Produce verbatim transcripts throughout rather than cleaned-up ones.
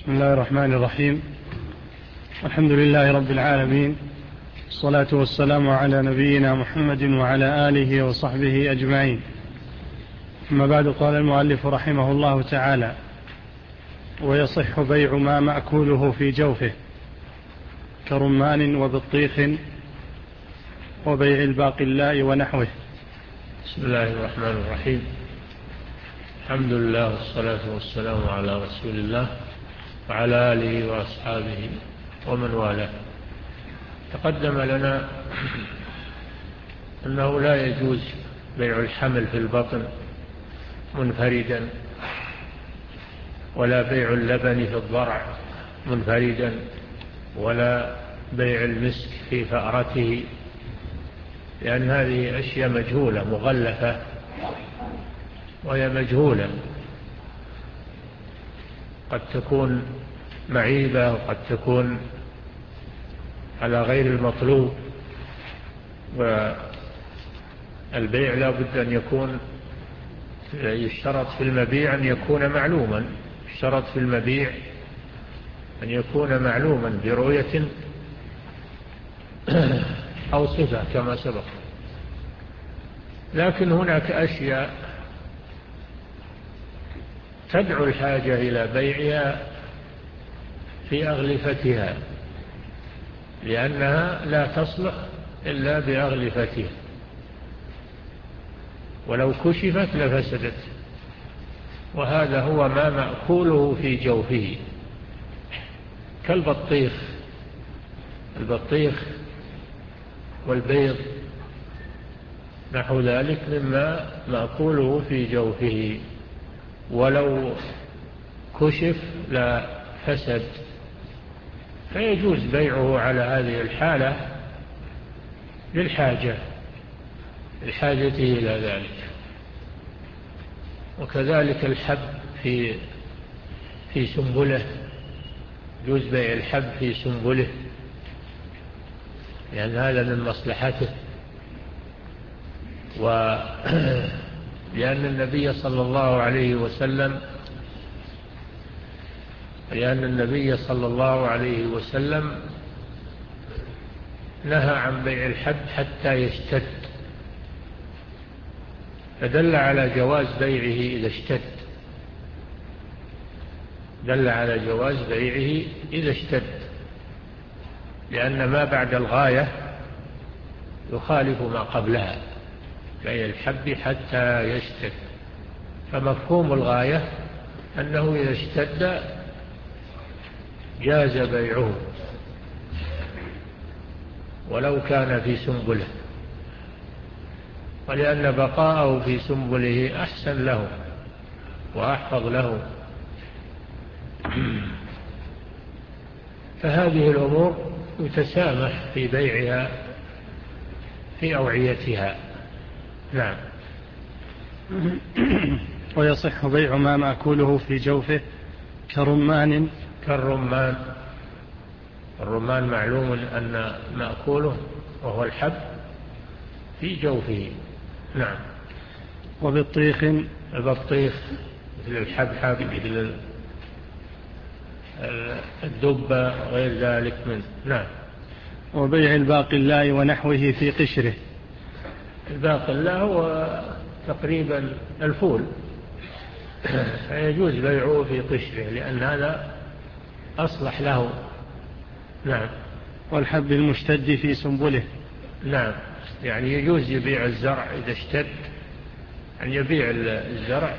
بسم الله الرحمن الرحيم. الحمد لله رب العالمين، الصلاة والسلام على نبينا محمد وعلى آله وصحبه أجمعين. أما بعد، قال المؤلف رحمه الله تعالى: ويصح بيع ما مأكوله في جوفه كرمان وبطيخ وبيع الباقلاء ونحوه. بسم الله الرحمن الرحيم. الحمد لله والصلاة والسلام على رسول الله وعلى آله وأصحابه ومن والاه. تقدم لنا أنه لا يجوز بيع الحمل في البطن منفردا، ولا بيع اللبن في الضرع منفردا، ولا بيع المسك في فأرته، لأن هذه أشياء مجهولة مغلفة، وهي مجهولة، قد تكون معيبة وقد تكون على غير المطلوب. والبيع لا بد أن يكون يشترط في المبيع أن يكون معلوما، يشترط في المبيع أن يكون معلوما برؤية أو صفة كما سبق. لكن هناك أشياء تدعو الحاجة إلى بيعها في أغلفتها، لأنها لا تصلح إلا بأغلفتها، ولو كشفت لفسدت. وهذا هو ما مأكوله في جوفه، كالبطيخ، البطيخ والبيض نحو ذلك مما مأكوله في جوفه، ولو كشف لا فسد، فيجوز بيعه على هذه الحالة للحاجة لحاجته إلى ذلك. وكذلك الحب في في سنبله، يجوز بيع الحب في سنبله، لأن هذا من مصلحته. ولأن النبي صلى الله عليه وسلم لأن النبي صلى الله عليه وسلم نهى عن بيع الحب حتى يشتد، فدل على جواز بيعه إذا اشتد، دل على جواز بيعه إذا اشتد، لأن ما بعد الغاية يخالف ما قبلها، بيع الحب حتى يشتد. فمفهوم الغاية أنه إذا اشتد جاز بيعه ولو كان في سنبله، ولأن بقاءه في سنبله أحسن له وأحفظ له. فهذه الأمور يتسامح في بيعها في أوعيتها. نعم. ويصح بيع ما مأكوله في جوفه كرمان كالرمان. الرمان معلوم أن مأكوله وهو الحب في جوفه. نعم. وبطيخ. البطيخ مثل الحبحب، مثل الدبة، غير ذلك من. نعم. وبيع الباقلاء ونحوه في قشره. الباقلاء هو تقريبا الفول، فيجوز بيعه في قشره لأن هذا أصلح له. نعم. والحب المشتد في سنبله. نعم، يعني يجوز يبيع الزرع إذا اشتد، أن يبيع الزرع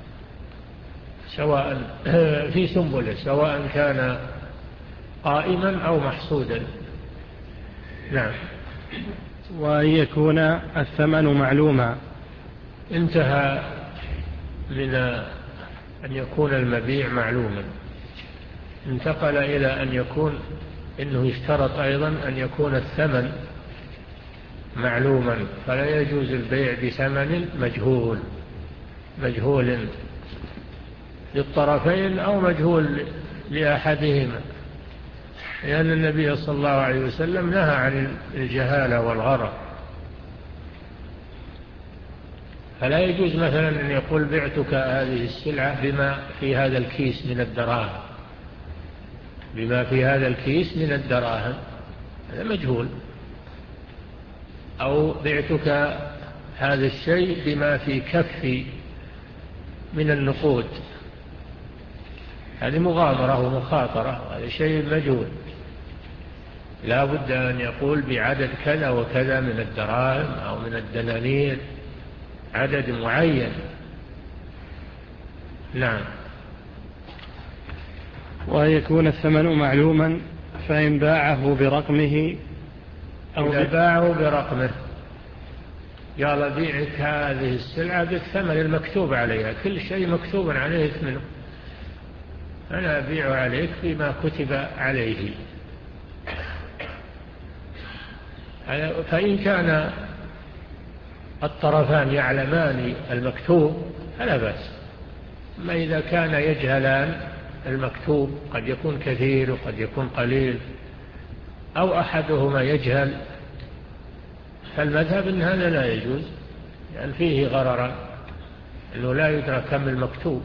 سواء في سنبله، سواء كان قائما أو محصودا. نعم. وأن يكون الثمن معلوما. انتهى من أن يكون المبيع معلوما، انتقل إلى أن يكون إنه يشترط أيضا أن يكون الثمن معلوما، فلا يجوز البيع بثمن مجهول مجهول للطرفين أو مجهول لأحدهما، لأن النبي صلى الله عليه وسلم نهى عن الجهالة والغرر. فلا يجوز مثلا أن يقول بعتك هذه السلعة بما في هذا الكيس من الدراهم، بما في هذا الكيس من الدراهم، هذا مجهول. أو بعتك هذا الشيء بما في كفي من النقود، هذه مغامرة ومخاطرة، هذا شيء مجهول. لا بد أن يقول بعدد كذا وكذا من الدراهم أو من الدنانير، عدد معين. نعم. وأن يكون الثمن معلوما، فإن باعه برقمه أو إذا باعه برقمه قال بيعك هذه السلعة بالثمن المكتوب عليها، كل شيء مكتوب عليه ثمنه، أنا أبيع عليك بما كتب عليه. فإن كان الطرفان يعلمان المكتوب فلا بأس. ما إذا كان يجهلان المكتوب، قد يكون كثير وقد يكون قليل، أو أحدهما يجهل، فالمذهب أن هذا لا يجوز، لأن فيه غررا، أنه لا يدرك كم المكتوب.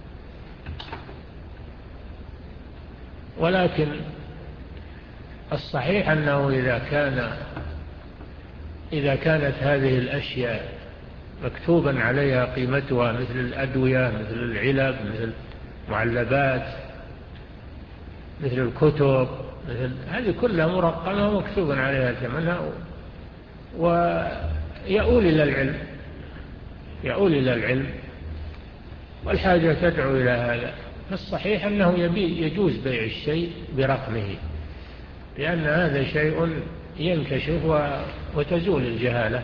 ولكن الصحيح أنه إذا كان إذا كانت هذه الأشياء مكتوبا عليها قيمتها، مثل الأدوية، مثل العلب، مثل المعلبات، مثل الكتب، مثل هذه كلها مرقمة ومكتوبا عليها ثمنها، ويؤول إلى العلم يؤول إلى العلم والحاجة تدعو إلى هذا. فالصحيح أنه يجوز بيع الشيء برقمه، لأن هذا شيء ينكشف وتزول الجهالة.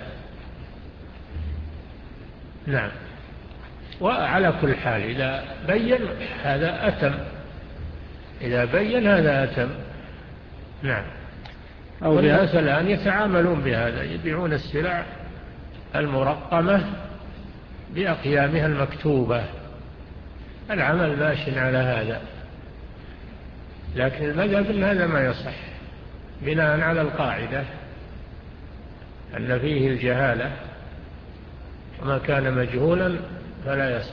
نعم. وعلى كل حال إذا بين هذا أتم، إذا بين هذا أتم. نعم. والناس الآن يتعاملون بهذا، يبيعون السلع المرقمة بأقيامها المكتوبة، العمل ماشٍ على هذا. لكن المذهب أن هذا ما يصح، بناء على القاعدة أن فيه الجهالة، وما كان مجهولا فلا يصح.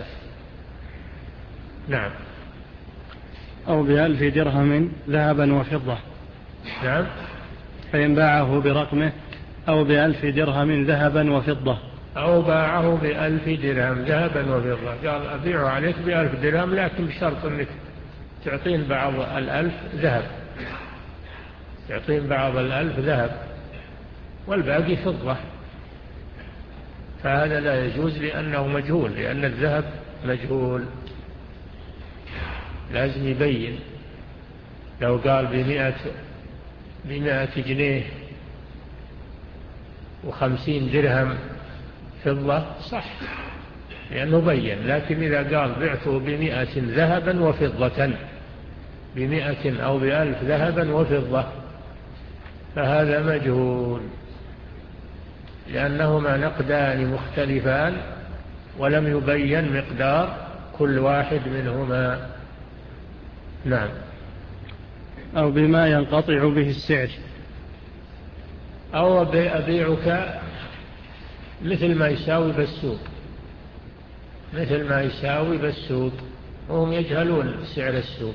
نعم. أو بألف درهم ذهبا وفضة. نعم. فإن باعه برقمه أو بألف درهم ذهبا وفضة. أو باعه بألف درهم ذهبا وفضة، قال أبيعه عليك بألف درهم، لكن بشرط أنك تعطين بعض الألف ذهب، تعطين بعض الألف ذهب والباقي فضة. فهذا لا يجوز لأنه مجهول، لأن الذهب مجهول، لازم يبين. لو قال بمئة بمئة جنيه وخمسين درهم فضة صح، لأنه بين. لكن إذا قال بعته بمئة ذهبا وفضة، بمئة أو بألف ذهبا وفضة، فهذا مجهول، لأنهما نقدان مختلفان ولم يبين مقدار كل واحد منهما. نعم. أو بما ينقطع به السعر. أو أبيعك مثل ما يساوي بالسوق، مثل ما يساوي بالسوق، وهم يجهلون سعر السوق،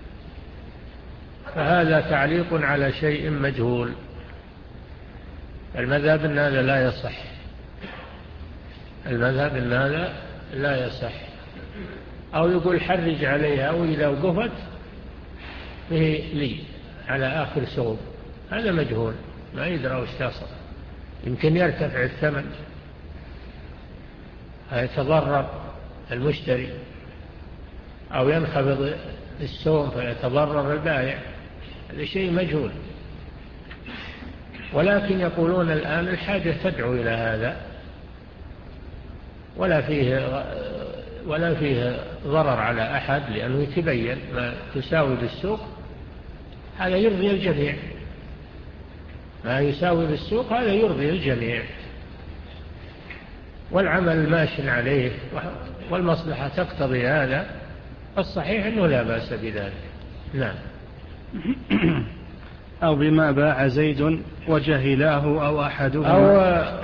فهذا تعليق على شيء مجهول. المذهب أن هذا لا يصح، المذهب أن هذا لا يصح. أو يقول حرج عليها، أو إذا وقفت به لي على آخر سوق، هذا مجهول، ما يدرى وش تصل، يمكن يرتفع الثمن فيتضرر المشتري، أو ينخفض السوم فيتضرر البائع، هذا شيء مجهول. ولكن يقولون الآن الحاجة تدعو إلى هذا، ولا فيه ولا فيه ضرر على أحد، لأنه يتبين ما تساوي بالسوق، هذا يرضي الجميع، ما يساوي بالسوق هذا يرضي الجميع، والعمل ماشٍ عليه، والمصلحة تقتضي هذا، الصحيح أنه لا بأس بذلك. نعم. أو بما باع زيد وجهلاه أو أحدهما. أو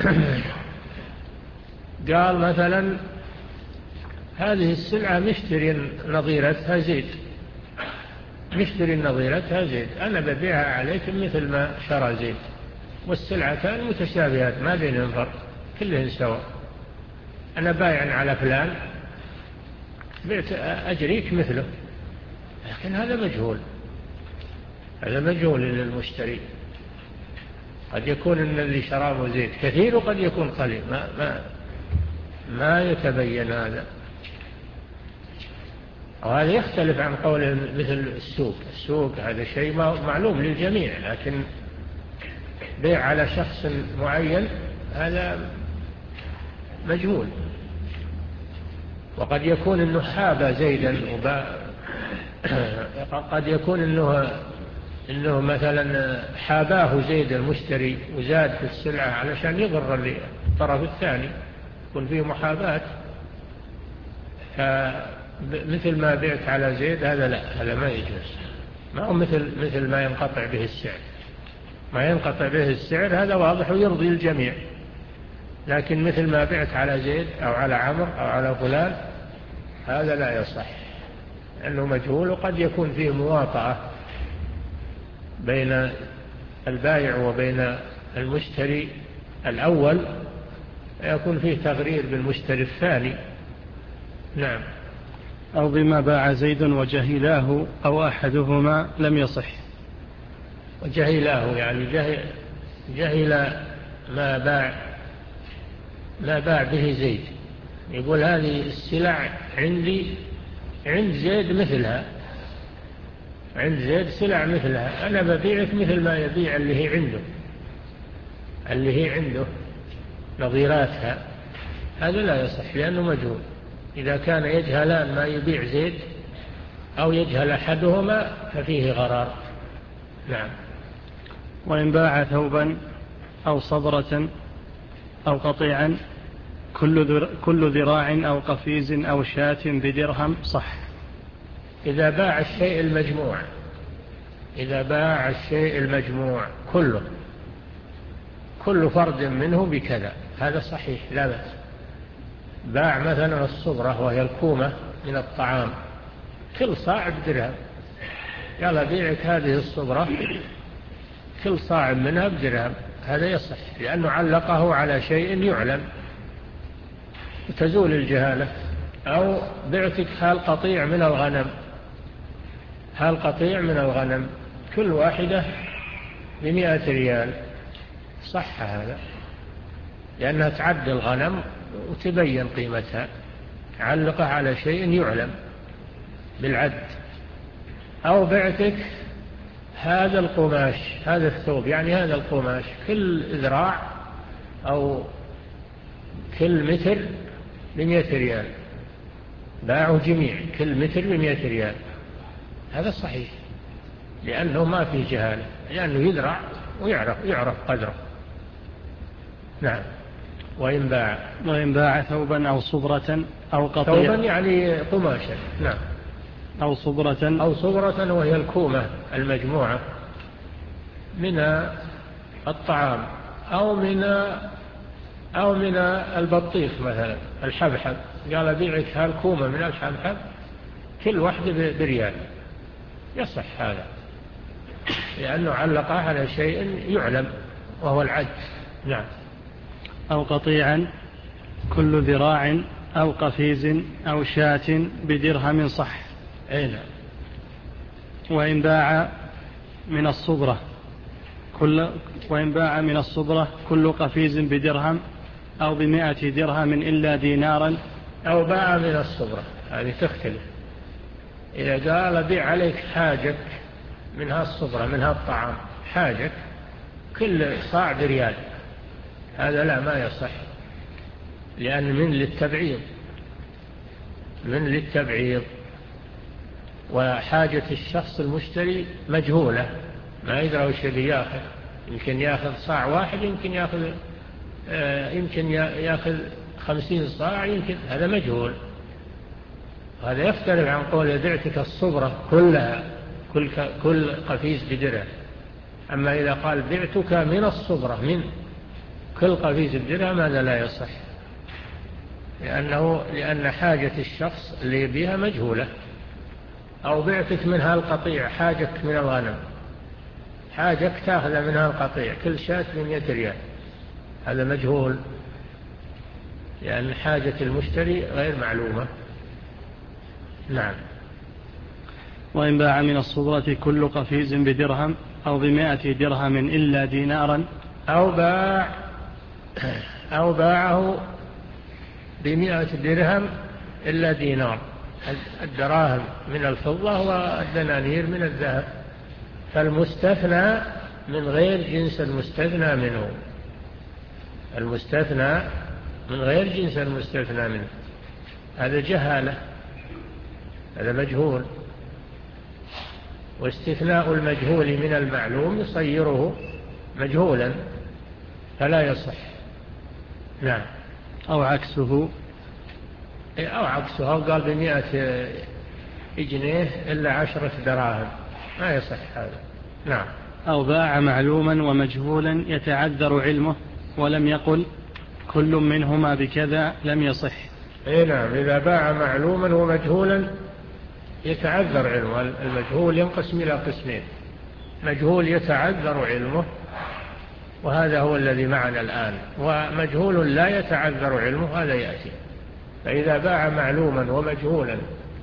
قال مثلا هذه السلعة مشتري نظيرتها زيد، نشتري النظيرتها زيد، أنا ببيعها عليك مثل ما شرى زيد، والسلعتان متشابهات ما بينهم فرق، كلهن سواء. أنا بايع على فلان بيت أجريك مثله، لكن هذا مجهول، هذا مجهول للمشتري. قد يكون أن اللي شرابه زيت كثير وقد يكون قليل، ما, ما, ما يتبين هذا. وهذا يختلف عن قوله مثل السوق. السوق هذا شيء معلوم للجميع، لكن بيع على شخص معين هذا مجهول. وقد يكون أنه حاب زيدا وبا قد يكون أنه, إنه مثلا حاباه زيد المشتري وزاد في السلعة علشان يضر الطرف الثاني، يكون فيه محاباة. فمثل ما بعت على زيد هذا لا، هذا ما يجوز، ما هو مثل, مثل ما ينقطع به السعر. ما ينقطع به السعر هذا واضح ويرضي الجميع، لكن مثل ما بعت على زيد أو على عمرو أو على فلان هذا لا يصح، لأنه مجهول. وقد يكون فيه مواطأة بين البائع وبين المشتري الأول، يكون فيه تغرير بالمشتري الثاني. نعم. أو بما باع زيد وجهلاه أو أحدهما لم يصح. وجهلاه يعني جهل, جهل ما باع ما باع به زيد، يقول هذه السلع عندي عند زيد مثلها، عند زيد سلع مثلها، أنا ببيعك مثل ما يبيع اللي هي عنده، اللي هي عنده نظيراتها. هذا لا يصح لأنه مجهول. إذا كان يجهلان ما يبيع زيد أو يجهل أحدهما ففيه غرار. نعم. وإن باع ثوبا أو صبرة أو قطيعا كل ذراع أو قفيز أو شاة بدرهم صح. إذا باع الشيء المجموع، إذا باع الشيء المجموع كله، كل فرد منه بكذا، هذا صحيح لا بأس. باع مثلا الصبرة وهي الكومة من الطعام، كل صاع بدرهم، يلا بيعك هذه الصبرة كل صاع منها بدرهم، هذا يصح لأنه علقه على شيء يعلم وتزول الجهالة. أو بعتك هال قطيع من الغنم، هال قطيع من الغنم كل واحدة بمئة ريال، صح هذا لأنها تعد الغنم وتبين قيمتها، علقه على شيء يعلم بالعد. أو بعتك هذا القماش، هذا الثوب يعني هذا القماش كل ذراع أو كل متر بمئة ريال، باعوا جميع كل متر بمئة ريال، هذا صحيح لأنه ما فيه جهالة، لأنه يدرع ويعرف يعرف قدره. نعم. وإن باع وإن باع ثوبا أو صبرة أو قطيع، ثوبا يعني قماشا. نعم. أو صبرة أو صبرة وهي الكومة المجموعة من الطعام، أو من أو من البطيخ مثلا الحبحب، قال بيعك هالكومة من الحبحب كل واحدة بريال، يصح هذا لأنه علقها على شيء يعلم وهو العد. نعم. أو قطيعا كل ذراع أو قفيز أو شاة بدرهم صح. أي نعم. وإن باع من الصبرة كل وإن باع من الصبرة كل قفيز بدرهم أو بمائة درهم إلا دينارا. أو باع من الصبرة هذه تختلف، إذا قال بيع عليك حاجك منها الصبرة منها الطعام، حاجك كل صاع بريال، هذا لا ما يصح لأن من للتبعيض، من للتبعيض وحاجة الشخص المشتري مجهولة، ما يدرى وش ياخذ، يمكن ياخذ صاع واحد، يمكن ياخذ آه يمكن ياخذ خمسين صاع، يمكن هذا مجهول. هذا يختلف عن قول بعتك الصبرة كلها كل كل قفيز بدرهم. أما إذا قال بعتك من الصبرة من كل قفيز بدرهم هذا لا يصح، لأنه لأن حاجة الشخص اللي بها مجهولة. أو بعتك منها القطيع، حاجك من الغنم، حاجك تأخذ منها القطيع، كل شاة بمئة ريال، هذا مجهول، لأن حاجة المشتري غير معلومة. نعم. وإن باع من الصبرة كل قفيز بدرهم أو بمائة درهم إلا دينارا، أو باع أو باعه بمائة درهم إلا دينار، الدراهم من الفضة والدنانير من الذهب، فالمستثنى من غير جنس المستثنى منه، المستثنى من غير جنس المستثنى منه، هذا جهالة، هذا مجهول. واستثناء المجهول من المعلوم يصيره مجهولا فلا يصح. نعم. أو عكسه، أو عكسه، أو قال بمئة جنيه إلا عشرة دراهم، ما يصح هذا. نعم. أو باع معلوما ومجهولا يتعذر علمه ولم يقل كل منهما بكذا لم يصح. اي نعم، إذا باع معلوما ومجهولا يتعذر علمه، المجهول ينقسم إلى قسمين، مجهول يتعذر علمه وهذا هو الذي معنا الآن، ومجهول لا يتعذر علمه هذا يأتي. فإذا باع معلوما ومجهولا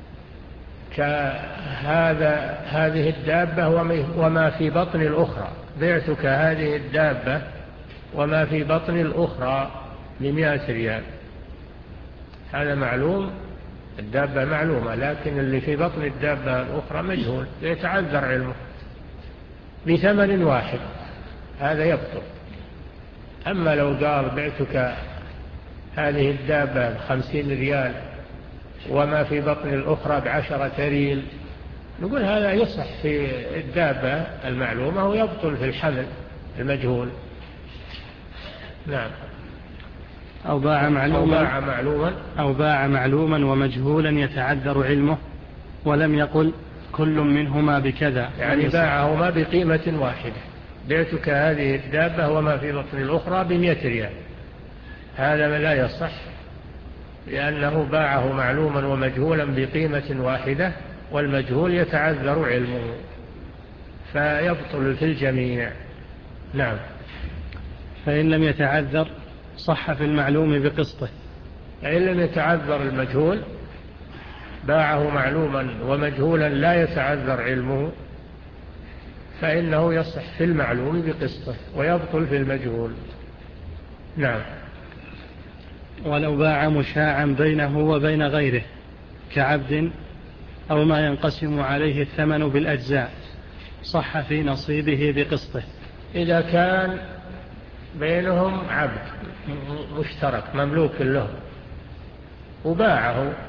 كهذا هذه الدابة وما في بطن الأخرى، بعتك هذه الدابة وما في بطن الأخرى بمئة ريال، هذا معلوم، الدابة معلومة، لكن اللي في بطن الدابة الأخرى مجهول يتعذر علمه، بثمن واحد، هذا يبطل. أما لو قال بعتك هذه الدابة بخمسين ريال وما في بطن الأخرى بعشرة ريال، نقول هذا يصح في الدابة المعلومة ويبطل في الحمل المجهول. نعم. أو باع معلوما أو باع معلوما أو باع معلوما ومجهولا يتعذر علمه ولم يقل كل منهما بكذا، يعني باعهما بقيمة واحدة، بعتك هذه الدابة وما في بطن الأخرى بمئة ريال، هذا لا يصح، لأنه باعه معلوما ومجهولا بقيمة واحدة، والمجهول يتعذر علمه فيبطل في الجميع. نعم. فإن لم يتعذر صح في المعلوم بقسطه. فإن لم يتعذر المجهول، باعه معلوما ومجهولا لا يتعذر علمه، فإنه يصح في المعلوم بقسطه ويبطل في المجهول. نعم. ولو باع مشاعا بينه وبين غيره كعبد أو ما ينقسم عليه الثمن بالأجزاء صح في نصيبه بقسطه. إذا كان بينهم عبد مشترك مملوك له وباعه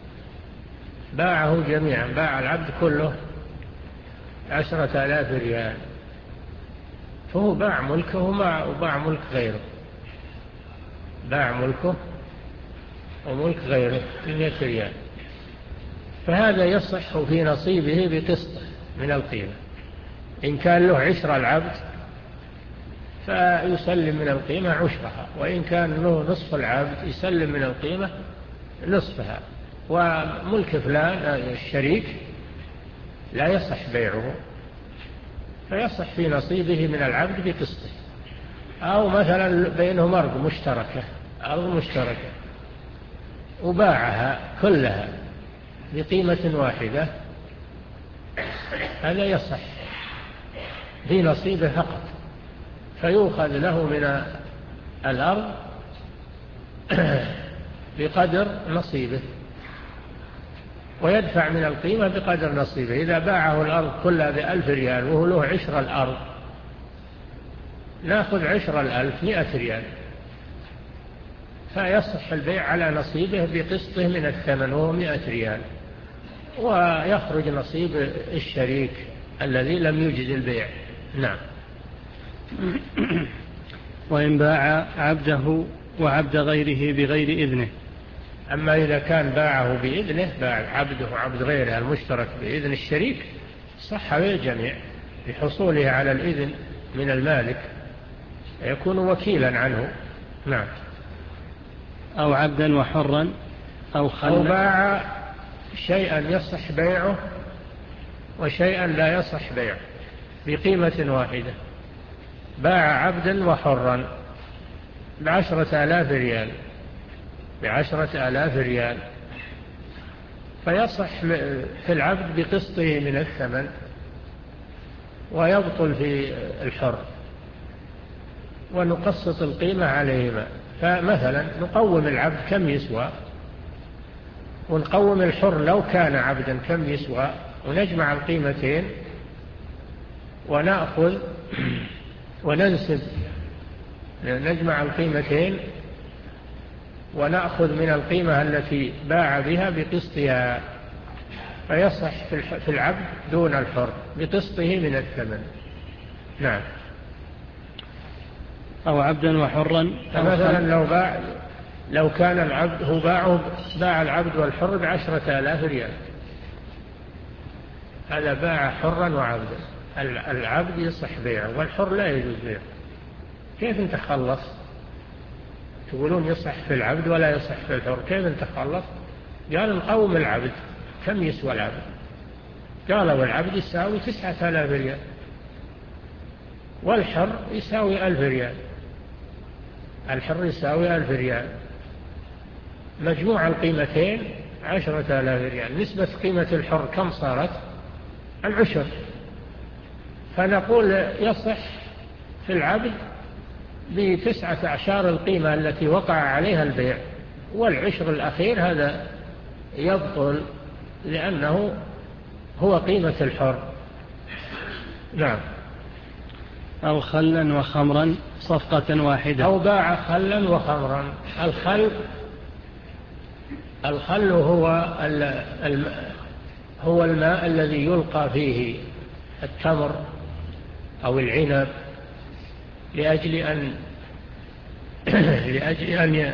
باعه جميعا، باع العبد كله عشرة آلاف ريال، فهو باع ملكه وباع ملك غيره، باع ملكه وملك غيره بمئة ريال، فهذا يصح في نصيبه بقسطه من القيمة. إن كان له عشر العبد فيسلم من القيمة عشرها، وإن كان له نصف العبد يسلم من القيمة نصفها. وملك فلان الشريك لا يصح بيعه، فيصح في نصيبه من العبد بقسطه. أو مثلا بينهم أرض مشتركة، أرض مشتركة وباعها كلها بقيمة واحدة، هذا يصح في نصيبه فقط، فيؤخذ له من الأرض بقدر نصيبه ويدفع من القيمة بقدر نصيبه. إذا باعه الأرض كلها بألف ريال وهو له عشر الأرض، نأخذ عشر الألف مئة ريال، فيصح البيع على نصيبه بقسطه من الثمن وهو مئة ريال، ويخرج نصيب الشريك الذي لم يجز البيع. نعم. وإن باع عبده وعبد غيره بغير إذنه. أما إذا كان باعه بإذنه، باع عبده وعبد غيره المشترك بإذن الشريك، صح بالجميع بحصوله على الإذن من المالك، يكون وكيلا عنه. نعم. أو عبدا وحرا أو خلا. أو باع شيئا يصح بيعه وشيئا لا يصح بيعه بقيمة واحدة. باع عبدا وحرا بعشرة آلاف ريال بعشرة آلاف ريال، فيصح في العبد بقسطه من الثمن ويبطل في الحر، ونقسط القيمة عليهما. فمثلا نقوم العبد كم يسوى، ونقوم الحر لو كان عبدا كم يسوى، ونجمع القيمتين ونأخذ وننسب نجمع القيمتين ونأخذ من القيمة التي باع بها بقسطها، فيصح في العبد دون الحر بقسطه من الثمن. نعم. أو عبدا وحرا. فمثلا لو باع لو كان العبد هو باعه باع العبد والحر بعشرة آلاف ريال، هذا باع حرا وعبدا. العبد يصح بيعه والحر لا يجوز بيعه. كيف انت خلص؟ تقولون يصح في العبد ولا يصح في الحر، كيف انت خلص؟ قال نقوم العبد كم يسوى العبد؟ قالوا العبد يساوي تسعة آلاف ريال والحر يساوي ألف ريال. الحر يساوي ألف ريال، مجموع القيمتين عشرة آلاف ريال. نسبة قيمة الحر كم صارت؟ العشر. فنقول يصح في العبد بتسعة أعشار القيمة التي وقع عليها البيع، والعشر الأخير هذا يبطل لأنه هو قيمة الحر. نعم. أو خلا وخمرا صفقة واحدة. أو باع خلا وخمرا. الخل الخل هو هو الماء الذي يلقى فيه التمر أو العنب لأجل أن لأجل أن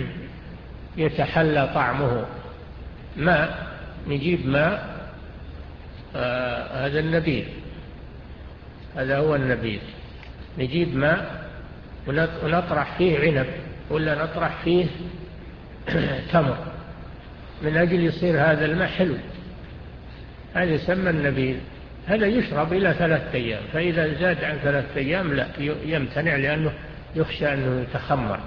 يتحلى طعمه. ماء، نجيب ماء، آه هذا النبيذ، هذا هو النبيذ. نجيب ماء ونطرح فيه عنب ولا نطرح فيه تمر من أجل يصير هذا الماء حلو، هذا يسمى النبيذ. هذا يشرب إلى ثلاثة أيام، فإذا زاد عن ثلاثة أيام لا يمتنع، لأنه يخشى أنه يتخمر.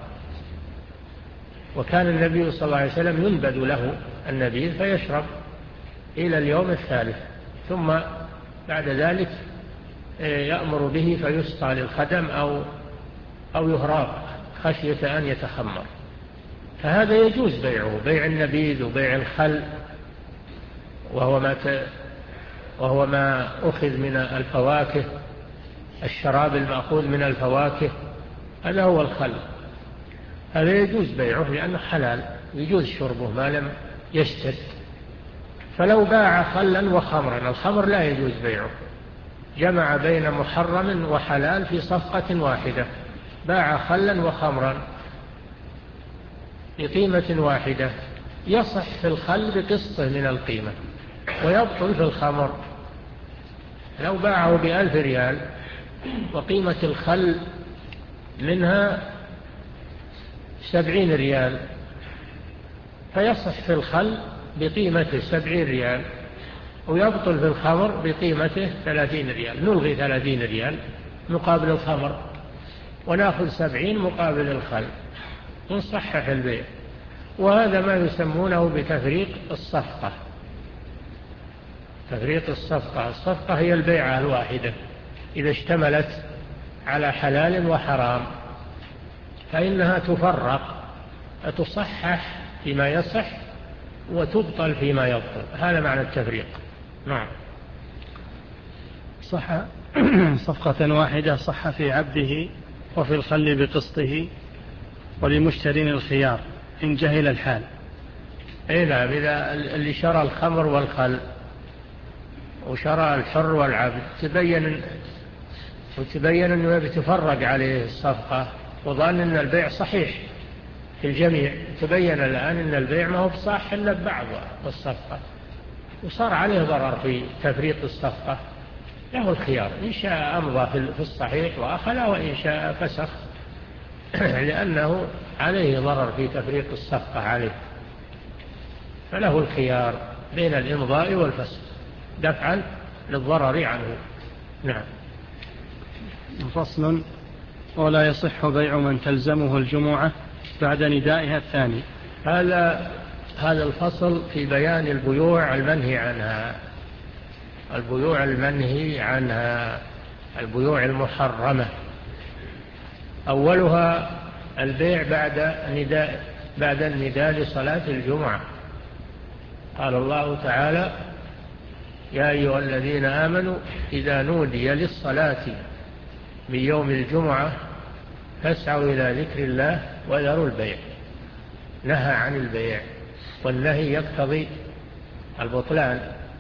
وكان النبي صلى الله عليه وسلم ينبذ له النبيذ فيشرب إلى اليوم الثالث، ثم بعد ذلك يأمر به فيسقى للخدم أو أو يهراق خشية أن يتخمر. فهذا يجوز بيعه، بيع النبيذ وبيع الخل، وهو ما ت... وهو ما أخذ من الفواكه، الشراب المأخوذ من الفواكه، هذا هو الخل. هذا يجوز بيعه لأنه حلال، يجوز شربه ما لم يشتد. فلو باع خلا وخمرا، الخمر لا يجوز بيعه، جمع بين محرم وحلال في صفقة واحدة. باع خلا وخمرا بقيمة واحدة، يصح في الخل بقسطه من القيمة ويبطل في الخمر. لو باعه بألف ريال وقيمة الخل منها سبعين ريال، فيصح في الخل بقيمة سبعين ريال ويبطل في الخمر بقيمته ثلاثين ريال. نلغي ثلاثين ريال مقابل الخمر ونأخذ سبعين مقابل الخل ونصحح البيع. وهذا ما يسمونه بتفريق الصفقة. تفريق الصفقة، الصفقة هي البيعة الواحدة إذا اشتملت على حلال وحرام فإنها تفرق، تصحح فيما يصح وتبطل فيما يبطل. هذا معنى التفريق. نعم. صح صفقة واحدة صح في عبده وفي الخل بقسطه، ولمشترين الخيار إن جهل الحال. إيه نعم، إذا اللي شرى الخمر والخل وشرى الحر والعبد تبين وتبين أنه بتفرق عليه الصفقة وظن أن البيع صحيح في الجميع، تبين الآن أن البيع ما هو بصح إلا ببعض الصفقة وصار عليه ضرر في تفريق الصفقة، له الخيار إن شاء أمضى في الصحيح وأخذ، وإن شاء فسخ لأنه عليه ضرر في تفريق الصفقة عليه، فله الخيار بين الإمضاء والفسخ دفعا للضرر عنه. نعم. فصل: ولا يصح بيع من تلزمه الجمعة بعد ندائها الثاني. هذا هذا الفصل في بيان البيوع المنهي عنها، البيوع المنهي عنها، البيوع المحرمة. أولها البيع بعد نداء بعد النداء لصلاة الجمعة. قال الله تعالى: يا أيها الذين آمنوا إذا نودي للصلاة من يوم الجمعة فاسعوا إلى ذكر الله وذروا البيع. نهى عن البيع، والنهي يقتضي البطلان.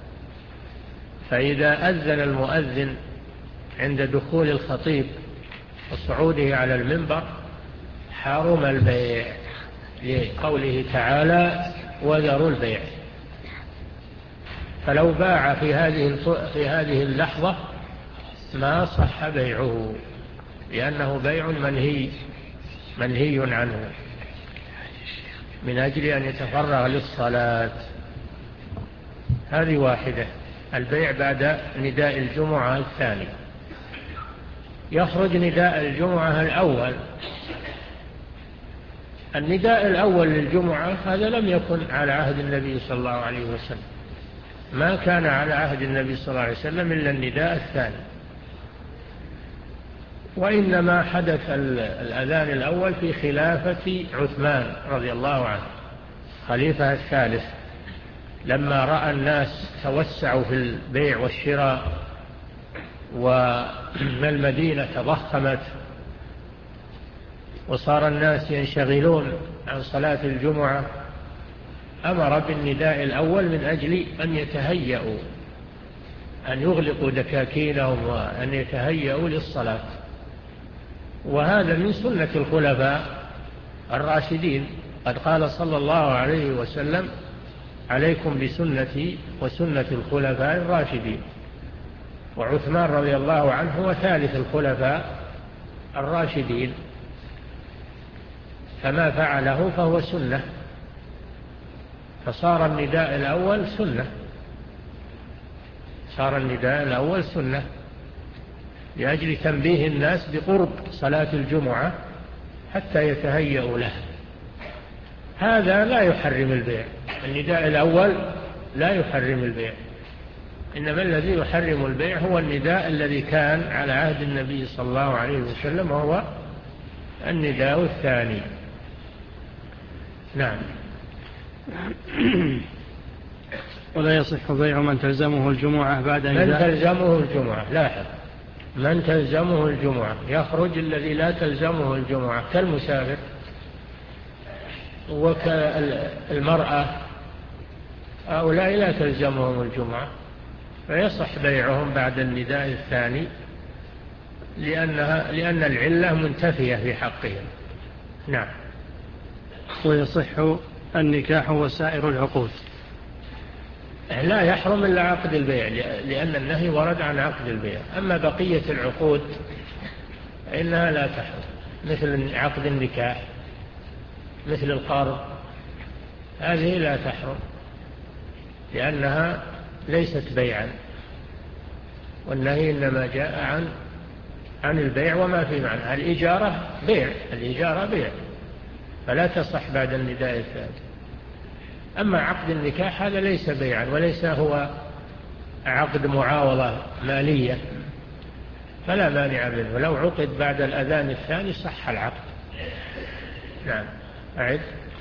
فإذا أذن المؤذن عند دخول الخطيب وصعوده على المنبر حرم البيع، لقوله تعالى: وذروا البيع. فلو باع في هذه في هذه اللحظة ما صح بيعه، لأنه بيع منهي منهي عنه من أجل أن يتفرغ للصلاة. هذه واحدة، البيع بعد نداء الجمعة الثاني. يخرج نداء الجمعة الأول. النداء الأول للجمعة هذا لم يكن على عهد النبي صلى الله عليه وسلم، ما كان على عهد النبي صلى الله عليه وسلم إلا النداء الثاني، وإنما حدث الأذان الأول في خلافة عثمان رضي الله عنه خليفة الثالث، لما رأى الناس توسعوا في البيع والشراء والمدينة تضخمت وصار الناس ينشغلون عن صلاة الجمعة، أمر بالنداء الأول من أجل أن يتهيئوا، أن يغلقوا دكاكينهم وأن يتهيئوا للصلاة. وهذا من سنة الخلفاء الراشدين. قد قال صلى الله عليه وسلم: عليكم بسنتي وسنة الخلفاء الراشدين. وعثمان رضي الله عنه هو ثالث الخلفاء الراشدين، فما فعله فهو سنة، فصار النداء الأول سنة، صار النداء الأول سنة لأجل تنبيه الناس بقرب صلاة الجمعة حتى يتهيئوا له. هذا لا يحرم البيع، النداء الأول لا يحرم البيع، إنما الذي يحرم البيع هو النداء الذي كان على عهد النبي صلى الله عليه وسلم، وهو النداء الثاني. نعم. ولا يصح بيع من تلزمه الجمعة بعد نداء. من تلزمه الجمعة، لاحظ، من تلزمه الجمعة. يخرج الذي لا تلزمه الجمعة كالمسافر وكالمرأة، هؤلاء لا تلزمهم الجمعة، فيصح بيعهم بعد النداء الثاني، لأنها لأن العلة منتفية في حقهم. نعم. ويصح النكاح وسائر العقود. لا يحرم إلا عقد البيع، لأن النهي ورد عن عقد البيع. أما بقية العقود إنها لا تحرم، مثل عقد النكاح، مثل القرض، هذه لا تحرم لأنها ليست بيعا، والنهي إنما جاء عن عن البيع وما في معنى. الإجارة بيع، الإجارة بيع، فلا تصح بعد النداء الثالث. أما عقد النكاح هذا ليس بيعا، وليس هو عقد معاوضة مالية، فلا مانع منه. لو عقد بعد الأذان الثاني صح العقد. نعم. أعد.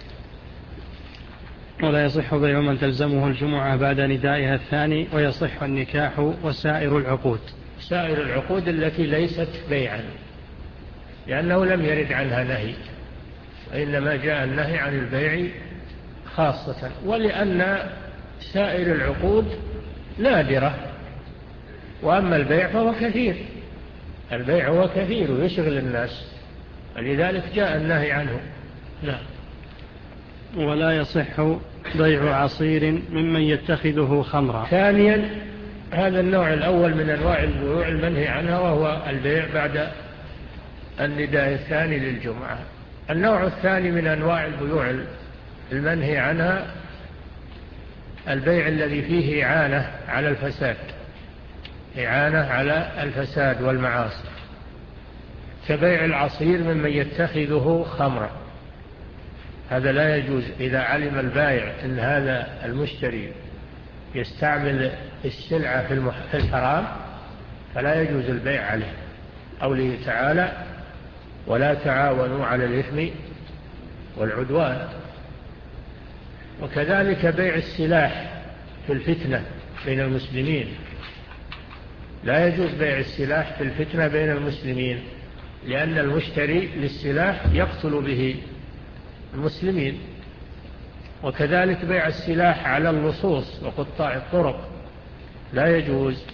ولا يصح بيع من تلزمه الجمعة بعد ندائها الثاني، ويصح النكاح وسائر العقود. سائر العقود التي ليست بيعا، لأنه لم يرد عنها نهي، وإنما جاء النهي عن البيع خاصة، ولأن سائر العقود نادرة، وأما البيع فهو كثير، البيع هو كثير ويشغل الناس، ولذلك جاء النهي عنه. لا. ولا يصح بيع عصير ممن يتخذه خمرا. ثانيا، هذا النوع الأول من أنواع البيوع المنهي عنها، وهو البيع بعد النداء الثاني للجمعة. النوع الثاني من أنواع البيوع المنهي عنها البيع الذي فيه إعانة على الفساد، إعانة على الفساد والمعاصي، كبيع العصير ممن يتخذه خمرا، هذا لا يجوز. إذا علم البائع أن هذا المشتري يستعمل السلعة في الحرام فلا يجوز البيع عليه. قوله تعالى: ولا تعاونوا على الإثم والعدوان. وكذلك بيع السلاح في الفتنة بين المسلمين، لا يجوز بيع السلاح في الفتنة بين المسلمين، لأن المشتري للسلاح يقتل به المسلمين. وكذلك بيع السلاح على اللصوص وقطاع الطرق لا يجوز،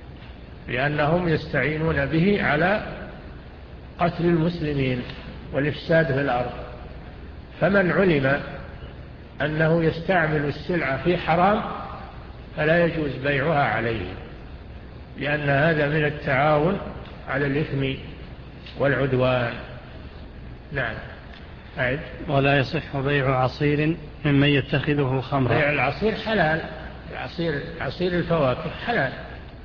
لأنهم يستعينون به على قتل المسلمين والإفساد في الأرض. فمن علم أنه يستعمل السلعة في حرام فلا يجوز بيعها عليه، لأن هذا من التعاون على الإثم والعدوان. نعم. أعد. ولا يصح بيع عصير ممن يتخذه خمرا. بيع العصير حلال، العصير عصير الفواكه حلال،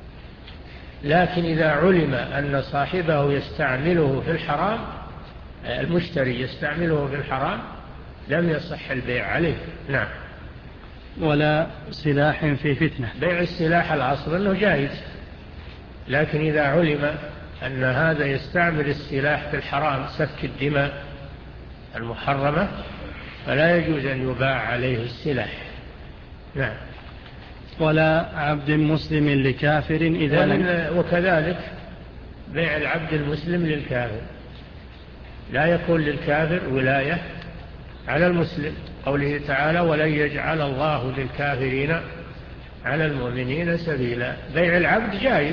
لكن إذا علم أن صاحبه يستعمله في الحرام، المشتري يستعمله في الحرام، لم يصح البيع عليه. نعم. ولا سلاح في فتنة. بيع السلاح الأصل أنه جائز، لكن إذا علم أن هذا يستعمل السلاح في الحرام، سفك الدماء المحرمة، فلا يجوز أن يباع عليه السلاح. نعم. ولا عبد مسلم لكافر إذا لم. وكذلك بيع العبد المسلم للكافر، لا يكون للكافر ولاية على المسلم. قوله تعالى: ولن يجعل الله للكافرين على المؤمنين سبيلا. بيع العبد جائز،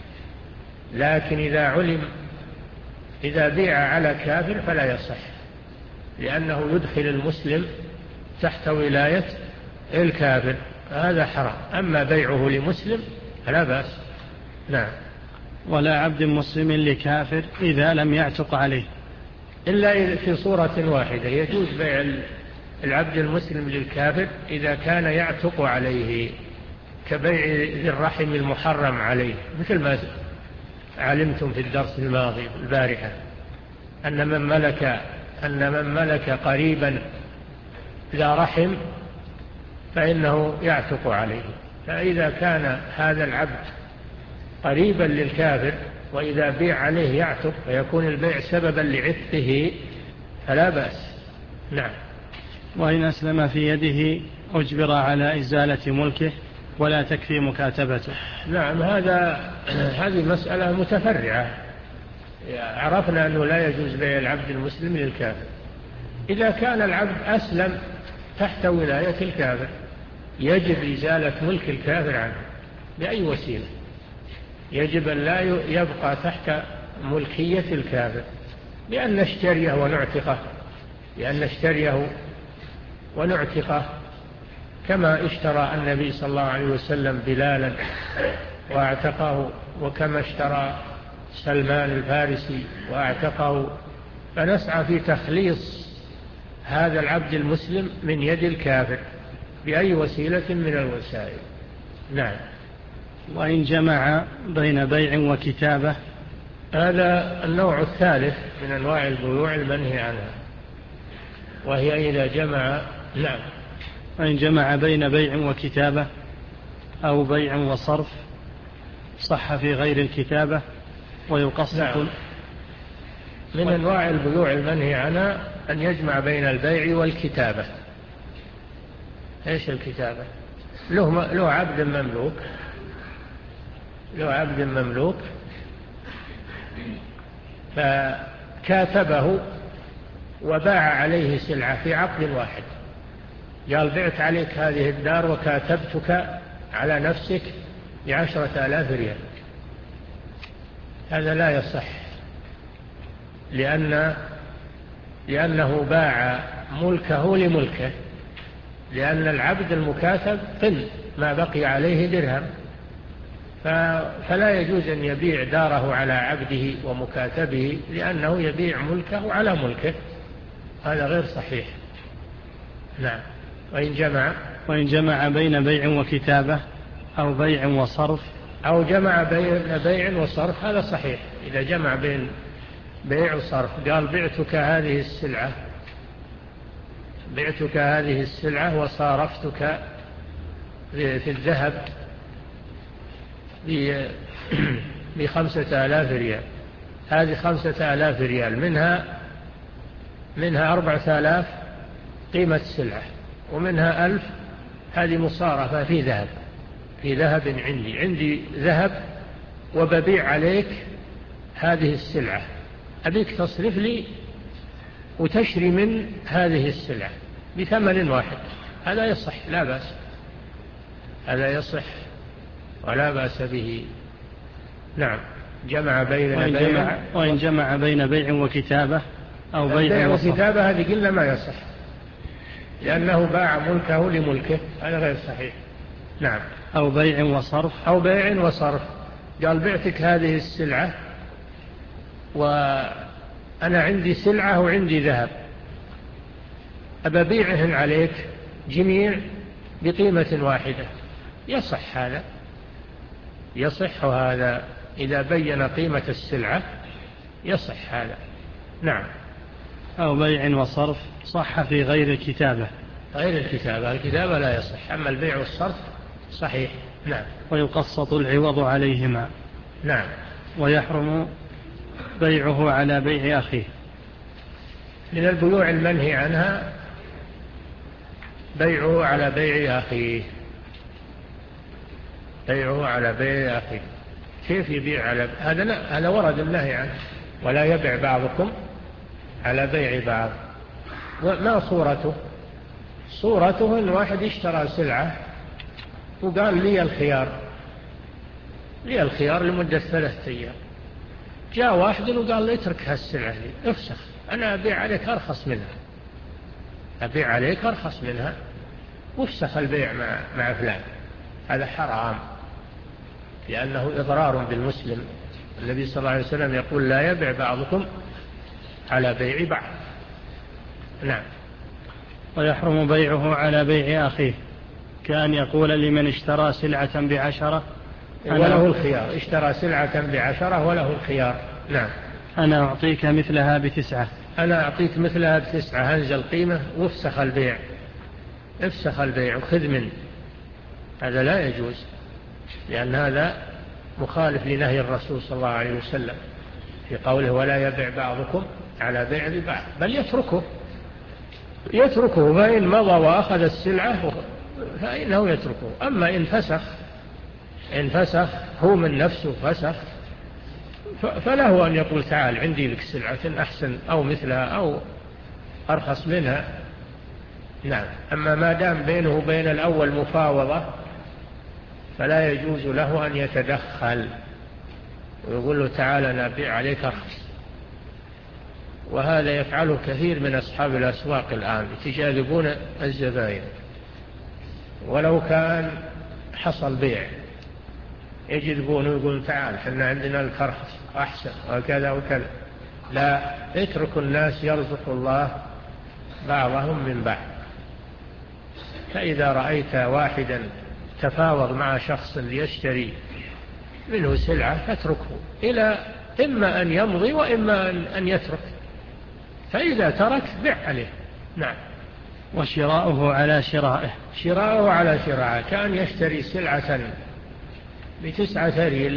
لكن إذا علم إذا بيع على كافر فلا يصح، لأنه يدخل المسلم تحت ولاية الكافر، هذا حرام. أما بيعه لمسلم فلا بأس. نعم. ولا عبد مسلم لكافر إذا لم يعتق عليه، إلا في صورة واحدة يجوز بيع العبد المسلم للكافر إذا كان يعتق عليه، كبيع ذي الرحم المحرم عليه، مثل ما علمتم في الدرس الماضي البارحة أن من ملك أن من ملك قريبا ذا رحم فإنه يعتق عليه. فإذا كان هذا العبد قريبا للكافر وإذا بيع عليه يعتق فيكون البيع سببا لعتقه فلا بأس. نعم. وإن أسلم في يده أجبر على إزالة ملكه ولا تكفي مكاتبته. نعم. هذا هذه مسألة متفرعة. عرفنا أنه لا يجوز بيع العبد المسلم للكافر. إذا كان العبد أسلم تحت ولاية الكافر يجب إزالة ملك الكافر عنه بأي وسيلة، يجب أن لا يبقى تحت ملكية الكافر، بأن نشتريه ونعتقه بأن نشتريه ونعتقه كما اشترى النبي صلى الله عليه وسلم بلالا واعتقه، وكما اشترى سلمان الفارسي واعتقه. فنسعى في تخليص هذا العبد المسلم من يد الكافر بأي وسيلة من الوسائل. نعم. وإن جمع بين بيع وكتابة، هذا النوع الثالث من أنواع البيوع المنهي عنها، وهي إذا جمع. نعم. وإن جمع بين بيع وكتابة أو بيع وصرف صح في غير الكتابة ويقصد. نعم. من أنواع البيوع المنهي عنها أن يجمع بين البيع والكتابة. إيش الكتابة؟ له, له عبد مملوك له عبد مملوك فكاتبه وباع عليه سلعة في عقد واحد، قال: بعت عليك هذه الدار وكاتبتك على نفسك بعشرة آلاف ريال. هذا لا يصح، لأن لأنه باع ملكه لملكه، لأن العبد المكاتب قل ما بقي عليه درهم، فلا يجوز أن يبيع داره على عبده ومكاتبه، لأنه يبيع ملكه على ملكه، هذا غير صحيح. نعم. وإن جمع وإن جمع بين بيع وكتابة أو بيع وصرف أو جمع بين بيع وصرف هذا صحيح. إذا جمع بين بيع وصرف قال بعتك هذه السلعة بعتك هذه السلعة وصارفتك في الذهب بخمسة آلاف ريال. هذه خمسة آلاف ريال منها منها أربعة آلاف قيمة السلعة ومنها ألف هذه مصارفة في ذهب في ذهب عندي عندي ذهب وببيع عليك هذه السلعة، أبيك تصرف لي وتشري من هذه السلعة بثمن واحد. هذا يصح لا بأس، هذا يصح ولا بأس به. نعم. جمع بين وإن بيع جمع, وإن جمع بين بيع وكتابة أو بيع وكتابة هذه قلنا ما يصح لأنه باع ملكه لملكه، هذا غير صحيح. نعم. أو بيع وصرف أو بيع وصرف قال بعتك هذه السلعة وأنا عندي سلعة وعندي ذهب أبيعهن عليك جميع بقيمة واحدة، يصح هذا يصح هذا إذا بين قيمة السلعة يصح هذا. نعم. أو بيع وصرف صح في غير الكتابة. غير الكتابة الكتابة لا يصح، أما البيع والصرف صحيح. نعم. ويقسط العوض عليهما. نعم. ويحرم بيعه على بيع أخيه. من البيوع المنهي عنها بيعه على بيع أخيه. بيعه على بيع أخيه كيف يبيع على هذا؟ هذا ورد النهي عنه ولا يبيع بعضكم على بيع بعض. وما صورته؟ صورته أن واحد اشترى سلعة وقال لي الخيار لي الخيار لمدة ثلاثة أيام. جاء واحد وقال لي اترك هالسلعة لي افسخ، أنا أبيع عليك أرخص منها أبيع عليك أرخص منها وافسخ البيع مع, مع فلان. هذا حرام لأنه إضرار بالمسلم. النبي صلى الله عليه وسلم يقول لا يبيع بعضكم على بيع بعض. نعم. ويحرم بيعه على بيع أخيه كأن يقول لمن اشترى سلعة بعشرة وله الخيار، اشترى سلعة بعشرة وله الخيار. نعم. أنا أعطيك مثلها بتسعة أنا أعطيك مثلها بتسعة هنزل القيمة وافسخ البيع افسخ البيع وخذ منه. هذا لا يجوز لأن هذا مخالف لنهي الرسول صلى الله عليه وسلم في قوله ولا يبيع بعضكم على بيع بعض، بل يتركه يتركه فإن مضى وأخذ السلعة فإنه يتركه. أما إن فسخ إن فسخ هو من نفسه فسخ فله أن يقول تعال عندي لك سلعة أحسن أو مثلها أو أرخص منها. نعم. أما ما دام بينه وبين الأول مفاوضة فلا يجوز له أن يتدخل ويقول له تعال أنا أبيع عليك أرخص. وهذا يفعله كثير من أصحاب الأسواق الآن يتجاذبون الزبائن ولو كان حصل بيع يجذبون ويقولون تعال حنا عندنا الأرخص أحسن وكذا وكذا. لا، اتركوا الناس يرزق الله بعضهم من بعض. فإذا رأيت واحدا تفاوض مع شخص ليشتري منه سلعة فاتركه إلى إما أن يمضي وإما أن يترك، فإذا ترك بيع عليه. نعم. وشراؤه على شرائه شراؤه على شرائه كان يشتري سلعة بتسعة ريال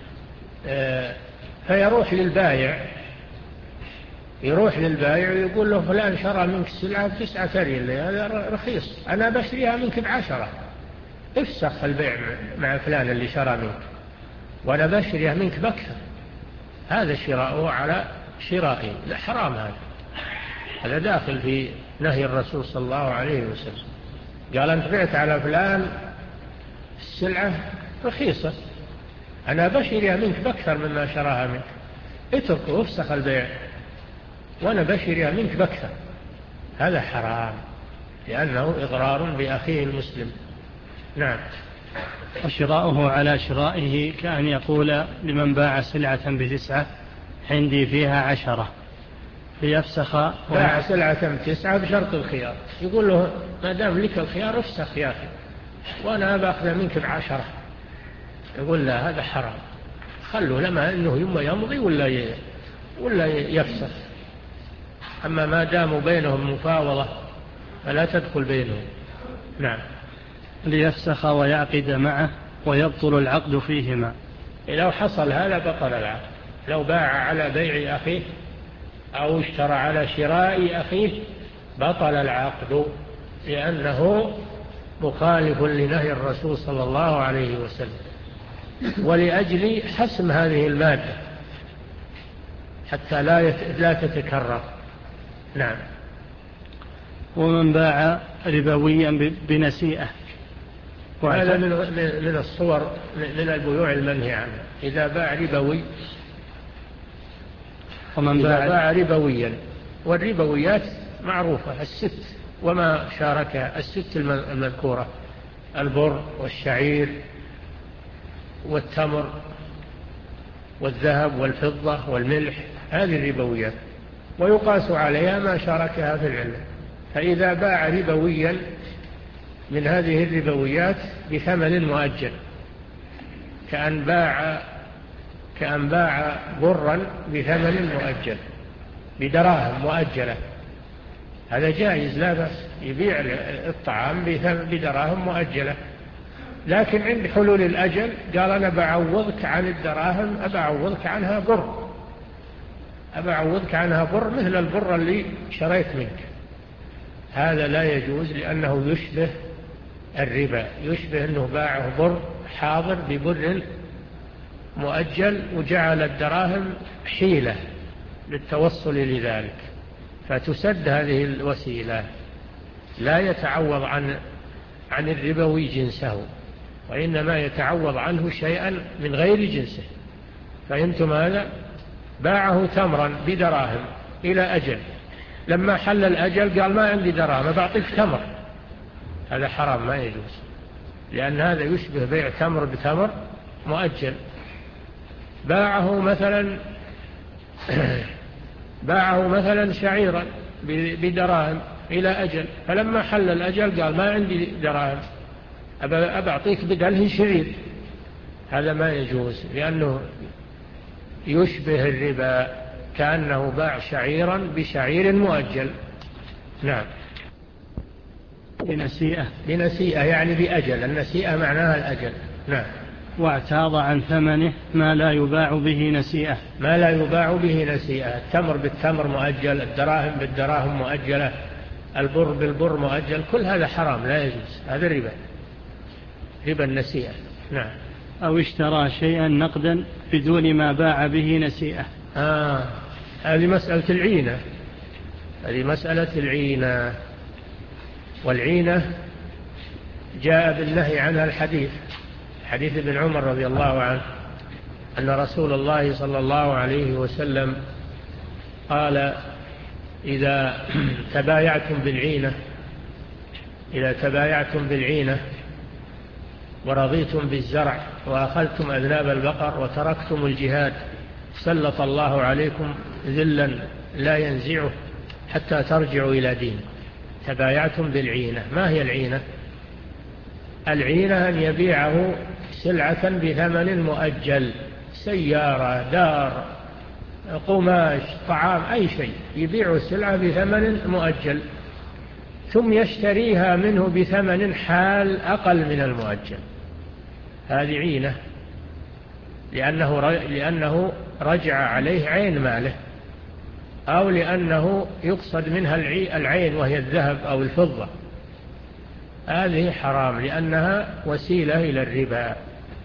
فيروح للبايع يروح للبايع ويقول له فلان شرى منك السلعة بتسعة ريال هذا رخيص أنا بشتريها منك بعشرة، افسخ البيع مع فلان اللي شرى منك وأنا بشتريها منك بأكثر. هذا شراؤه على شرائه لا حرام. هذا هذا داخل في نهي الرسول صلى الله عليه وسلم. قال أنت بعت على فلان السلعة رخيصة أنا بشتريها منك بأكثر مما شراها منك، اتركه افسخ البيع وأنا بشتريها منك بأكثر. هذا حرام لأنه إضرار بأخيه المسلم. نعم. وشراؤه على شرائه كأن يقول لمن باع سلعة بتسعة عندي فيها عشرة ليفسخ. باع سلعة بتسعة بشرط الخيار، يقول له ما دام لك الخيار افسخ يا أخي وأنا باخذ منك بعشرة يقول لا هذا حرام، خلوا لما أنه يما يمضي ولا ولا يفسخ. أما ما داموا بينهم مفاوضة فلا تدخل بينهم. نعم. ليفسخ ويعقد معه ويبطل العقد فيهما. لو حصل هذا بطل العقد. لو باع على بيع أخيه أو اشترى على شراء أخيه بطل العقد، لأنه مخالف لنهي الرسول صلى الله عليه وسلم، ولأجل حسم هذه المادة حتى لا لا تتكرر. نعم. ومن باع ربويا بنسيئة، هذا من من الصور من البيوع المنهي عنها. إذا باع ربوي ومن باع, باع ربويا، والربويات معروفة الست وما شاركها، الست المذكورة: البر والشعير والتمر والذهب والفضة والملح، هذه الربويات، ويقاس عليها ما شاركها في العلة. فإذا باع ربويا من هذه الربويات بثمن مؤجل، كأن باع كأن باع برا بثمن مؤجل بدراهم مؤجلة، هذا جائز لا بأس، يبيع الطعام بدراهم مؤجلة. لكن عند حلول الأجل قال أنا بعوضك عن الدراهم، أبعوضك عنها بر، أبعوضك عنها بر مثل البر اللي شريت منك. هذا لا يجوز، لأنه يشبه الربا، يشبه أنه باعه بر حاضر ببر مؤجل، وجعل الدراهم حيلة للتوصل لذلك، فتسد هذه الوسيلة. لا يتعوض عن عن الربوي جنسه، وإنما يتعوض عنه شيئا من غير جنسه. فهمتم هذا؟ باعه تمرا بدراهم إلى أجل، لما حل الأجل قال ما عندي دراهم بعطيك تمر، هذا حرام ما يجوز، لأن هذا يشبه بيع تمر بتمر مؤجل. باعه مثلا باعه مثلا شعيرا بدراهم إلى أجل، فلما حل الأجل قال ما عندي دراهم أبعطيك بدله شعير، هذا ما يجوز، لأنه يشبه الربا، كأنه باع شعيرا بشعير مؤجل. نعم. بنسيئة. بنسيئة يعني بأجل، النسيئة معناها الأجل. نعم. واعتاض عن ثمنه ما لا يباع به نسيئة. ما لا يباع به نسيئة، التمر بالتمر مؤجل، الدراهم بالدراهم مؤجلة، البر بالبر مؤجل، كل هذا حرام لا يجوز، هذا ربا، ربا النسيئة. نعم. أو اشترى شيئا نقدا بدون ما باع به نسيئة. آه هذه مسألة العينة، هذه مسألة العينة، والعينة جاء بالنهي عنها الحديث، حديث ابن عمر رضي الله عنه أن رسول الله صلى الله عليه وسلم قال: إذا تبايعتم بالعينة إذا تبايعتم بالعينة ورضيتم بالزرع وأخذتم أذناب البقر وتركتم الجهاد سلط الله عليكم ذلا لا ينزعه حتى ترجعوا إلى دين. تبايعتم بالعينة. ما هي العينة؟ العينة أن يبيعه سلعة بثمن مؤجل، سيارة، دار، قماش، طعام، أي شيء، يبيع السلعة بثمن مؤجل ثم يشتريها منه بثمن حال أقل من المؤجل، هذه عينة، لأنه لأنه رجع عليه عين ماله، أو لأنه يقصد منها العين وهي الذهب أو الفضة، هذه حرام لأنها وسيلة إلى الربا.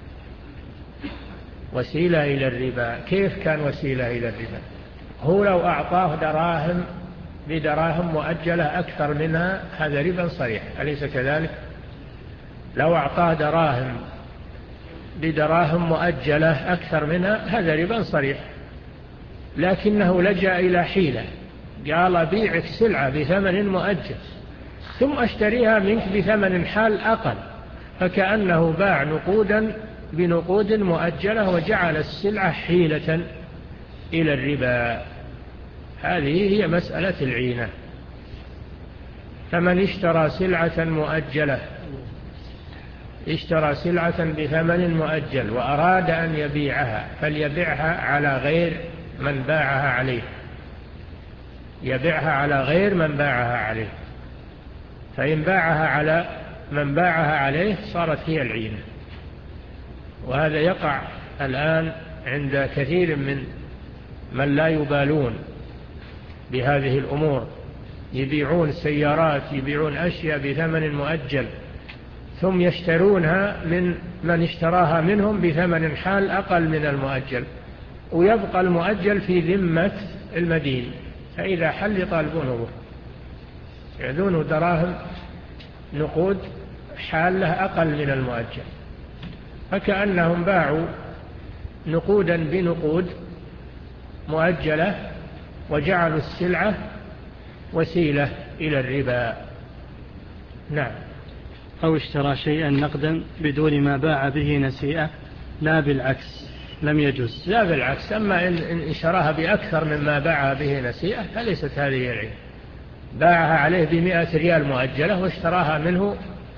وسيلة إلى الربا. كيف كان وسيلة إلى الربا؟ هو لو أعطاه دراهم بدراهم مؤجلة أكثر منها هذا ربا صريح، أليس كذلك؟ لو أعطاه دراهم بدراهم مؤجلة أكثر منها هذا ربا صريح، لكنه لجأ إلى حيلة، قال بيعك سلعة بثمن مؤجل ثم أشتريها منك بثمن حال أقل، فكأنه باع نقودا بنقود مؤجلة وجعل السلعة حيلة إلى الربا. هذه هي مسألة العينة. فمن اشترى سلعة مؤجلة اشترى سلعة بثمن مؤجل وأراد أن يبيعها فليبيعها على غير من باعها عليه، يبيعها على غير من باعها عليه، فإن باعها على من باعها عليه صارت هي العينة. وهذا يقع الآن عند كثير من من لا يبالون بهذه الأمور، يبيعون سيارات، يبيعون أشياء بثمن مؤجل ثم يشترونها من من اشتراها منهم بثمن حال أقل من المؤجل، ويبقى المؤجل في ذمة المدين، فإذا حل يطالبونه به، يعدونه دراهم نقود حالة أقل من المؤجل، فكأنهم باعوا نقودا بنقود مؤجلة وجعلوا السلعة وسيلة إلى الربا. نعم. أو اشترى شيئا نقدا بدون ما باع به نسيئة، لا بالعكس لم يجوز. لا بالعكس، أما إن اشتراها بأكثر مما باع به نسيئة فليست هذه العين. باعها عليه بمئة ريال مؤجلة واشتراها منه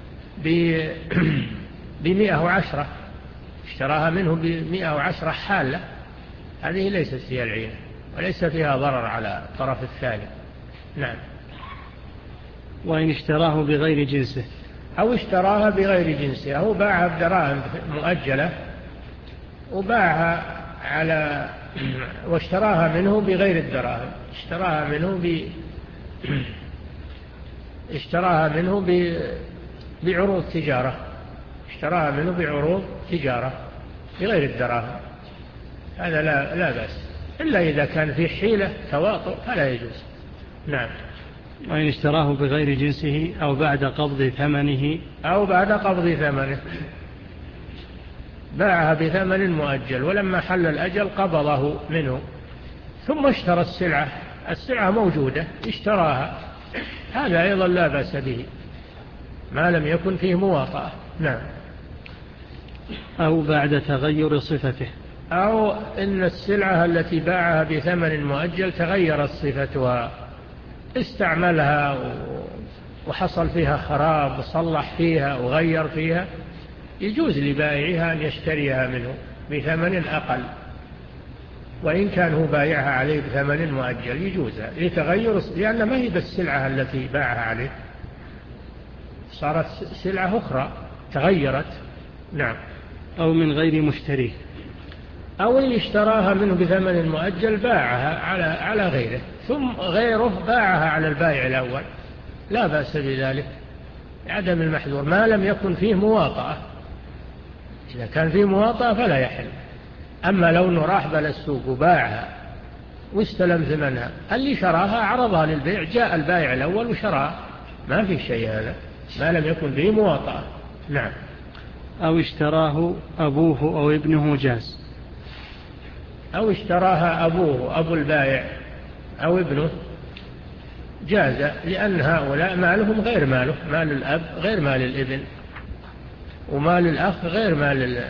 بمئة وعشرة، اشتراها منه بمئة وعشرة حالة، هذه ليست هي العينة وليس فيها ضرر على الطرف الثاني. نعم. وإن اشتراه بغير جنسه، أو اشتراها بغير جنسه، أو باعها بدراهم مؤجلة وباعها على واشتراها منه بغير الدراهم، اشتراها منه ب اشتراها منه ب... بعروض تجارة، اشتراها منه بعروض تجارة بغير الدراهم، هذا لا, لا بأس، إلا إذا كان في حيلة تواطؤ فلا يجوز. نعم. وإن اشتراه بغير جنسه أو بعد قبض ثمنه، أو بعد قبض ثمنه، باعها بثمن مؤجل ولما حل الأجل قبضه منه ثم اشترى السلعة، السلعة موجودة اشتراها، هذا أيضا لا بأس به ما لم يكن فيه مواطأة. نعم. أو بعد تغير صفته، أو إن السلعة التي باعها بثمن مؤجل تغيرت صفتها، استعملها وحصل فيها خراب وصلح فيها وغير فيها، يجوز لبائعها أن يشتريها منه بثمن أقل، وإن كان هو بايعها عليه بثمن مؤجل يجوز لتغير، لأن ما هي بالسلعة التي باعها عليه، صارت سلعة أخرى تغيرت. نعم. أو من غير مشتريه، أو اللي اشتراها منه بثمن مؤجل باعها على على غيره ثم غيره باعها على البائع الأول، لا بأس بذلك عدم المحذور ما لم يكن فيه مواطأة، إذا كان فيه مواطأة فلا يحل. أما لو أنه راح بلا السوق وباعها واستلم ثمنها، اللي شراها عرضها للبيع، جاء البائع الأول وشراها، ما في شيء هذا ما لم يكن فيه مواطأة. نعم. أو اشتراه أبوه أو ابنه جاز، أو اشتراها أبوه أبو البائع أو ابنه جاز، لأن هؤلاء مالهم غير ماله، مال الأب غير مال الابن، ومال الأخ غير مال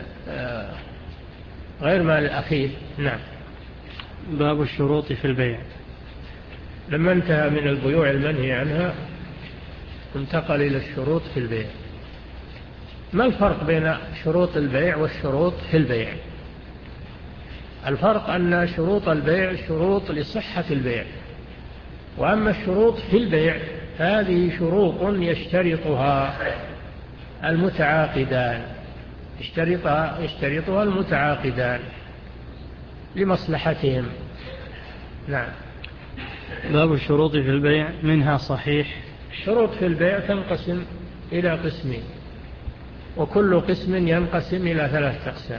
غير مال أخيه. نعم. باب الشروط في البيع. لما انتهى من البيوع المنهي عنها انتقل إلى الشروط في البيع. ما الفرق بين شروط البيع والشروط في البيع؟ الفرق أن شروط البيع شروط لصحة البيع، وأما الشروط في البيع هذه شروط يشترطها المتعاقدان، يشترطها, يشترطها المتعاقدان لمصلحتهم. نعم. باب الشروط في البيع، منها صحيح. الشروط في البيع تنقسم إلى قسمين، وكل قسم ينقسم إلى ثلاثة أقسام.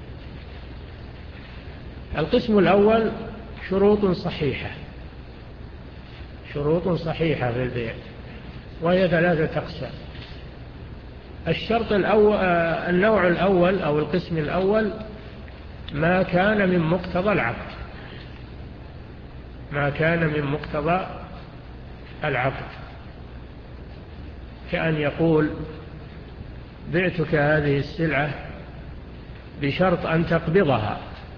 القسم الأول شروط صحيحة، شروط صحيحة في البيع وهي ثلاثة أقسام. الشرط الأول، النوع الأول أو القسم الأول ما كان من مقتضى العقد، ما كان من مقتضى العقد، كأن يقول بعتك هذه السلعة بشرط أن تقبضها،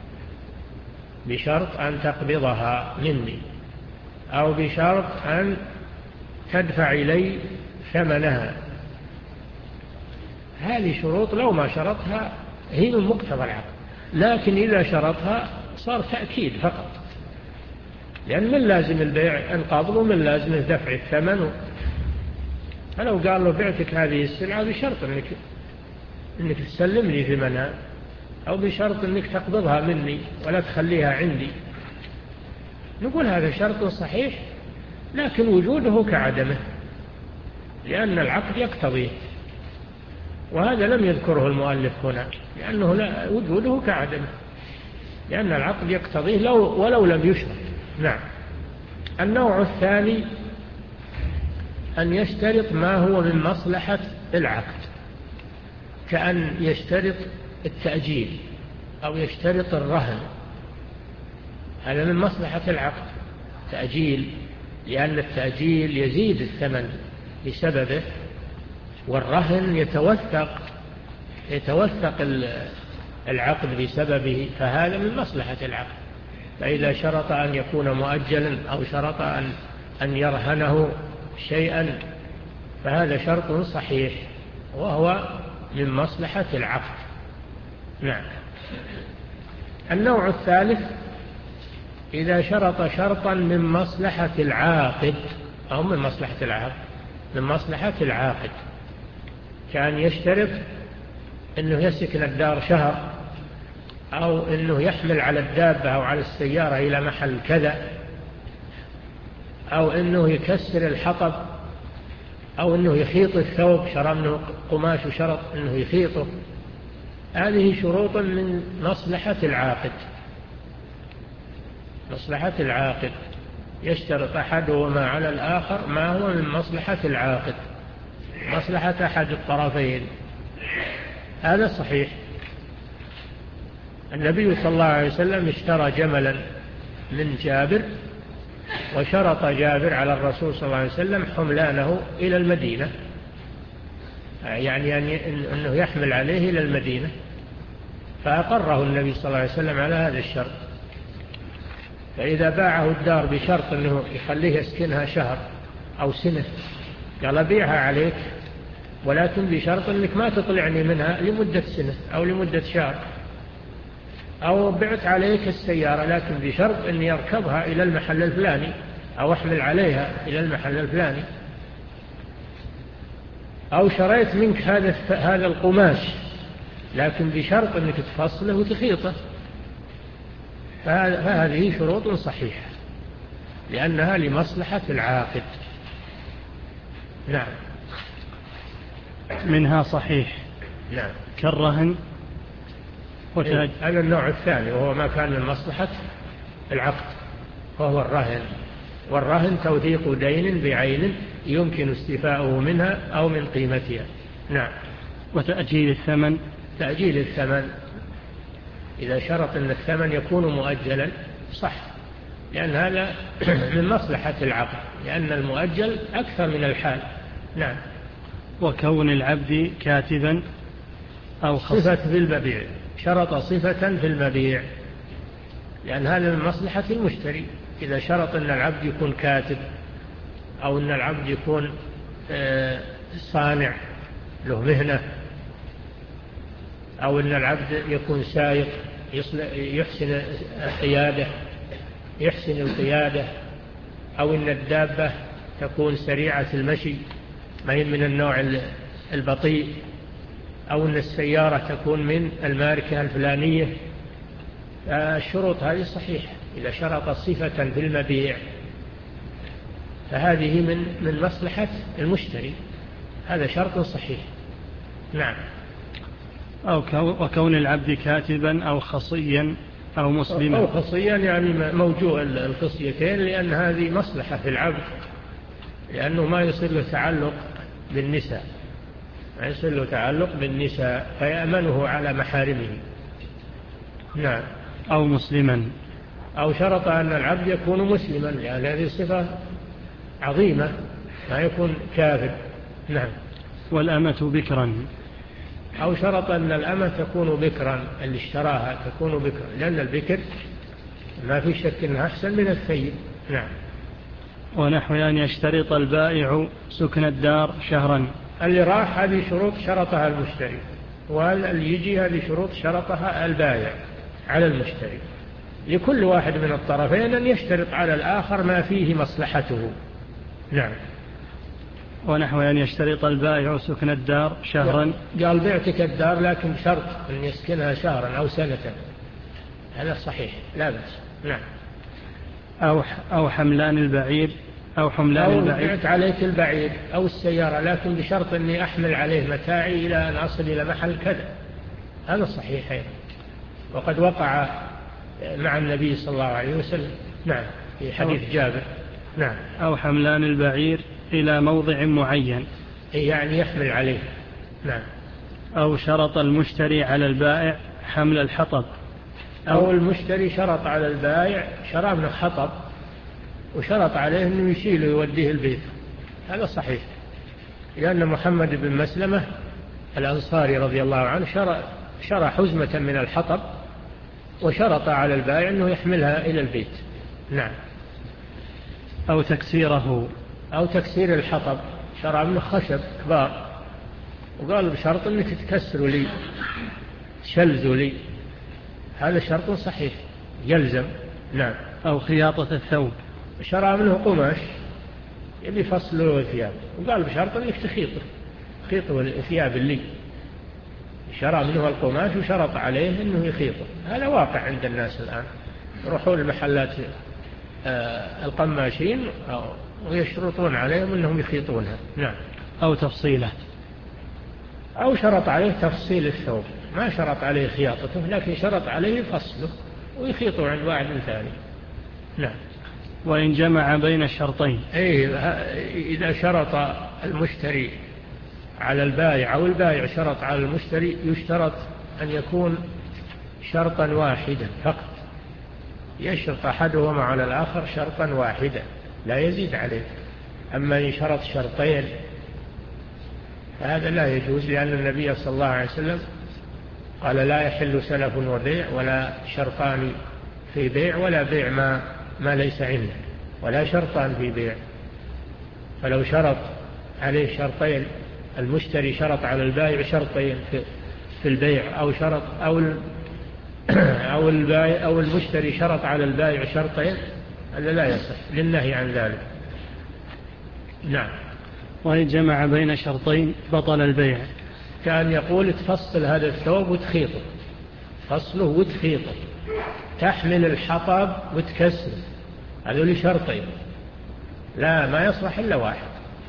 بشرط أن تقبضها مني، أو بشرط أن تدفع إلي ثمنها، هذه شروط لو ما شرطها هي من مقتضى العقد، لكن إذا شرطها صار تأكيد فقط، لأن من لازم البيع القبض ومن لازم دفع الثمن. فلو قال له بعتك هذه السلعة بشرط أنك, إنك تسلمني ثمنها، أو بشرط أنك تقبضها مني ولا تخليها عندي، نقول هذا شرط صحيح، لكن وجوده كعدمه، لأن العقد يقتضيه، وهذا لم يذكره المؤلف هنا، لأنه لا وجوده كعدمه، لأن العقد يقتضيه لو ولو لم يشرط. نعم. النوع الثاني أن يشترط ما هو من مصلحة العقد، كأن يشترط التأجيل أو يشترط الرهن، هذا من مصلحة العقد تأجيل، لأن التأجيل يزيد الثمن بسببه، والرهن يتوثق يتوثق العقد بسببه، فهذا من مصلحة العقد. فإذا شرط أن يكون مؤجلا أو شرط أن أن يرهنه شيئا فهذا شرط صحيح، وهو من مصلحة العقد. نعم. النوع الثالث إذا شرط شرطا من مصلحة العاقد أو من مصلحة العقد من مصلحة العاقد، كان يشترط أنه يسكن الدار شهر، أو أنه يحمل على الدابة أو على السيارة إلى محل كذا، أو أنه يكسر الحطب، أو أنه يخيط الثوب، شرى منه قماش وشرط أنه يخيطه. هذه شروط من مصلحة العاقد مصلحة العاقد يشترط أحدهما على الآخر ما هو من مصلحة العاقد، مصلحة أحد الطرفين. هذا صحيح. النبي صلى الله عليه وسلم اشترى جملا من جابر، وشرط جابر على الرسول صلى الله عليه وسلم حملانه إلى المدينة، يعني أنه يحمل عليه إلى المدينة، فأقره النبي صلى الله عليه وسلم على هذا الشرط. فإذا باعه الدار بشرط أنه يخليه يسكنها شهر أو سنة، قال بيعها عليك، ولكن بشرط أنك ما تطلعني منها لمدة سنة أو لمدة شهر، أو بعت عليك السيارة لكن بشرط أن يركبها إلى المحل الفلاني، أو أحمل عليها إلى المحل الفلاني، أو شريت منك هذا هذا القماش لكن بشرط أنك تفصله وتخيطه. فهذه شروط صحيحة لأنها لمصلحة العاقد. نعم. منها صحيح. نعم. كالرهن. إيه؟ هذا النوع الثاني وهو ما كان من مصلحة العقد، وهو الرهن. والرهن توثيق دين بعين يمكن استيفاؤه منها أو من قيمتها. نعم. وتأجيل الثمن. تأجيل الثمن إذا شرط أن الثمن يكون مؤجلا صح، لأن هذا من مصلحة العقد، لأن المؤجل أكثر من الحال. نعم. وكون العبد كاتبا أو خص. صفة في المبيع، شرط صفة في المبيع، لأن هذا من مصلحة المشتري. إذا شرط أن العبد يكون كاتب، أو أن العبد يكون صانع له مهنة، أو أن العبد يكون سائق يحسن القيادة يحسن القيادة أو أن الدابة تكون سريعة المشي ما هي من النوع البطيء، أو أن السيارة تكون من الماركة الفلانية. الشروط هذه صحيحة. إذا شرط صفة في المبيع فهذه من من مصلحة المشتري، هذا شرط صحيح. نعم. أو وكون العبد كاتبا أو خصيا أو مسلما. أو خصيا يعني موجوع الخصيتين، لأن هذه مصلحة في العبد، لأنه ما يصير له تعلق بالنساء ما يصير له تعلق بالنساء فيأمنه على محارمه. نعم. أو مسلما. أو شرط أن العبد يكون مسلما، لأن هذه صفة عظيمة، ما يكون كافر. نعم. والأمة بكرا. أو شرط أن الأمة تكون بكرا، اللي اشتراها تكون بكرا، لأن البكر ما في شك أنها أحسن من الثيب. نعم. ونحو أن يشترط البائع سكن الدار شهرا. اللي راح هذه شروط شرطها المشتري، واللي يجي هذه شروط شرطها البائع على المشتري. لكل واحد من الطرفين أن يشترط على الآخر ما فيه مصلحته. نعم. ونحو أن يشترط البائع سكن الدار شهرا. قال بعتك الدار لكن شرط أن يسكنها شهرا أو سنة، هذا صحيح لا بأس. نعم. أو أو حملان البعير أو حملان أو البعير. بعت عليك البعير أو السيارة لكن بشرط أني أحمل عليه متاعي إلى أن أصل إلى محل كذا، هذا صحيح أيضا، وقد وقع مع النبي صلى الله عليه وسلم. نعم، في حديث جابر. نعم. أو حملان البعير إلى موضع معين، يعني يحمل عليه. نعم. أو شرط المشتري على البائع حمل الحطب، أو, أو المشتري شرط على البائع شراء من الحطب وشرط عليه أنه يشيله ويوديه البيت، هذا صحيح، لأن محمد بن مسلمة الأنصاري رضي الله عنه شرى, شرى حزمة من الحطب وشرط على البائع أنه يحملها إلى البيت. نعم. أو تكسيره، أو تكسير الحطب، شرى من خشب كبار وقال بشرط أنك تكسروا لي شلزوا لي، هذا شرط صحيح يلزم. نعم. أو خياطة الثوب، شرى منه قماش يبي فصله الثياب وقال بشرط أنك تخيطه خيطه الثياب اللي شرى منه القماش وشرط عليه أنه يخيطه. هذا واقع عند الناس الآن، يروحون المحلات القماشين ويشرطون عليهم أنهم يخيطونها. نعم. أو تفصيله، أو شرط عليه تفصيل الثوب، ما شرط عليه خياطته لكن شرط عليه فصله ويخيطه عند واحد ثاني. نعم. وإن جمع بين الشرطين، أي إذا شرط المشتري على البائع أو البائع شرط على المشتري يشترط أن يكون شرطا واحدا فقط، يشرط أحدهما على الآخر شرطا واحدا لا يزيد عليه. أما إن شرط شرطين فهذا لا يجوز، لأن النبي صلى الله عليه وسلم قال لا يحل سلف وبيع ولا شرطان في بيع ولا بيع ما, ما ليس عنده ولا شرطان في بيع. فلو شرط عليه شرطين، المشتري شرط على البائع شرطين في البيع أو شرط أو أو البائع أو المشتري شرط على البائع شرطين، هذا لا يصح للنهي عن ذلك. نعم. وإن جمع بين شرطين بطل البيع، كان يقول تفصل هذا الثوب وتخيطه، فصله وتخيطه، تحمل الحطب وتكسره، هذول شرطين لا ما يصلح إلا واحد.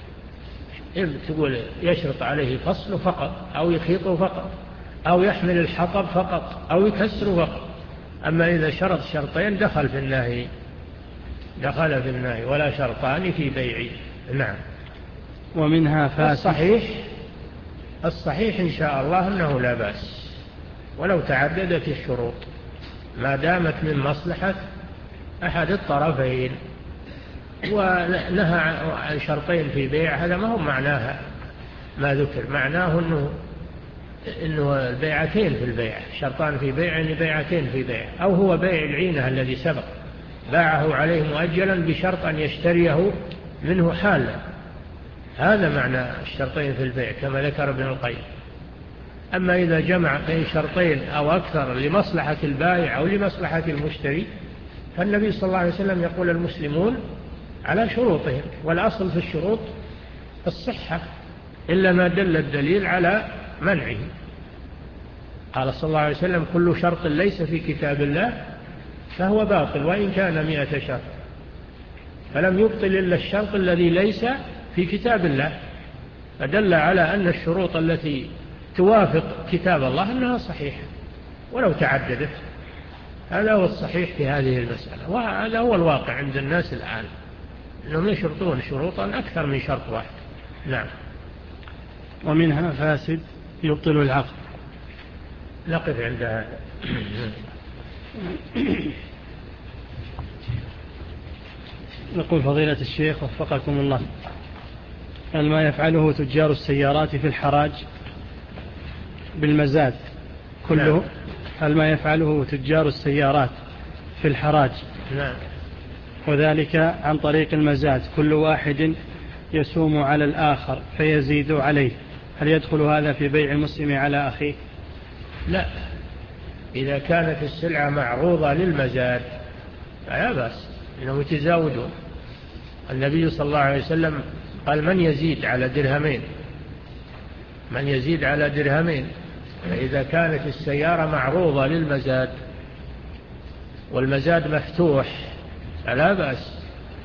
تقول يشرط عليه فصله فقط أو يخيطه فقط أو يحمل الحطب فقط أو يكسره فقط. أما إذا شرط شرطين دخل في النهي، دخل في النهي ولا شرطان في بيعي. نعم. ومنها فاسد. الصحيح الصحيح إن شاء الله أنه لا بأس ولو تعددت الشروط ما دامت من مصلحة أحد الطرفين. ونهى عن شرطين في بيع، هذا ما هو معناها ما ذكر، معناه أنه إنه البيعتين في البيع، شرطان في بيع يعني بيعتين في بيع، أو هو بيع العينة الذي سبق باعه عليه مؤجلا بشرط أن يشتريه منه حالا، هذا معنى الشرطين في البيع كما ذكر ابن القيم. أما إذا جمع بين شرطين أو أكثر لمصلحة البائع أو لمصلحة المشتري فالنبي صلى الله عليه وسلم يقول المسلمون على شروطهم، والأصل في الشروط الصحة إلا ما دل الدليل على منعه. قال صلى الله عليه وسلم كل شرط ليس في كتاب الله فهو باطل وإن كان مئة شرط، فلم يبطل إلا الشرط الذي ليس في كتاب الله، فدل على أن الشروط التي توافق كتاب الله أنها صحيحة ولو تعددت. هذا هو الصحيح في هذه المسألة، وهذا هو الواقع عند الناس الآن أنهم يشرطون شروطا أكثر من شرط واحد. نعم. ومنها فاسد يبطل العقد. نقف عند هذا. نقول فضيلة الشيخ وفقكم الله، هل ما يفعله تجار السيارات في الحراج بالمزاد كله؟ نعم. هل ما يفعله تجار السيارات في الحراج نعم. وذلك عن طريق المزاد كل واحد يسوم على الآخر فيزيد عليه، هل يدخل هذا في بيع المسلم على أخيه؟ لا، إذا كانت السلعة معروضة للمزاد فلا بأس إنهم يتزاودون. النبي صلى الله عليه وسلم قال من يزيد على درهمين، من يزيد على درهمين. فإذا كانت السيارة معروضة للمزاد والمزاد مفتوح فلا بأس.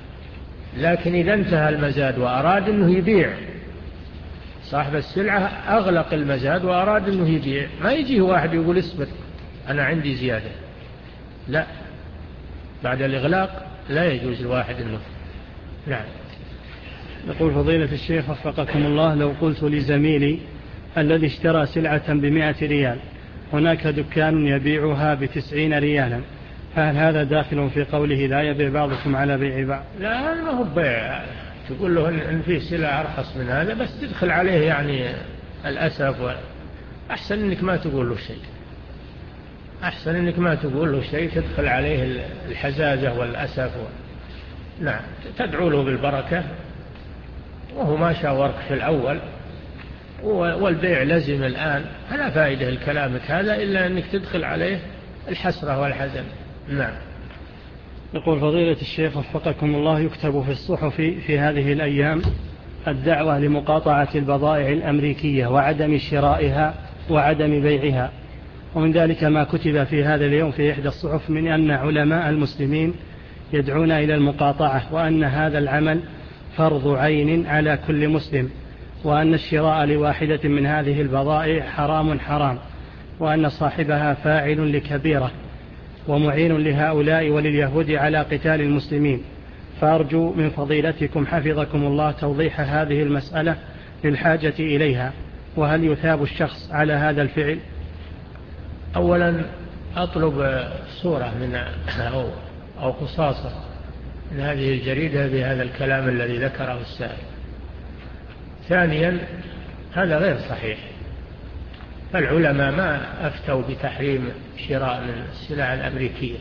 لكن إذا انتهى المزاد وأراد أنه يبيع، صاحب السلعة أغلق المزاد وأراد أنه يبيع، ما يجيه واحد يقول اصبر أنا عندي زيادة، لا، بعد الإغلاق لا يجوز الواحد أنه. نعم. يقول فضيلة الشيخ وفقكم الله، لو قلت لزميلي الذي اشترى سلعة بمائة ريال هناك دكان يبيعها بتسعين ريالا، فهل هذا داخل في قوله لا يبيع بعضكم على بيع بعض؟ لا، هذا ما هو بيع. تقول له إن في سلعة أرخص من هذا، بس تدخل عليه يعني الأسف. أحسن إنك ما تقول له شيء، أحسن إنك ما تقول له شيء، تدخل عليه الحزازة والأسف و... نعم، تدعو له بالبركة وهو ما شاورك في الأول والبيع لزم الآن، فلا فائدة لكلامك هذا إلا أنك تدخل عليه الحسرة والحزن. نعم. يقول فضيلة الشيخ وفقكم الله، يكتب في الصحف في هذه الأيام الدعوة لمقاطعة البضائع الأمريكية وعدم شرائها وعدم بيعها، ومن ذلك ما كتب في هذا اليوم في إحدى الصحف من أن علماء المسلمين يدعون إلى المقاطعة، وأن هذا العمل فرض عين على كل مسلم، وأن الشراء لواحدة من هذه البضائع حرام حرام، وأن صاحبها فاعل لكبيرة ومعين لهؤلاء ولليهود على قتال المسلمين. فأرجو من فضيلتكم حفظكم الله توضيح هذه المسألة للحاجة إليها، وهل يثاب الشخص على هذا الفعل؟ أولا أطلب صورة من أو, أو قصاصة من هذه الجريدة بهذا الكلام الذي ذكره السائل. ثانيا هذا غير صحيح، فالعلماء ما أفتوا بتحريم شراء السلع الأمريكية،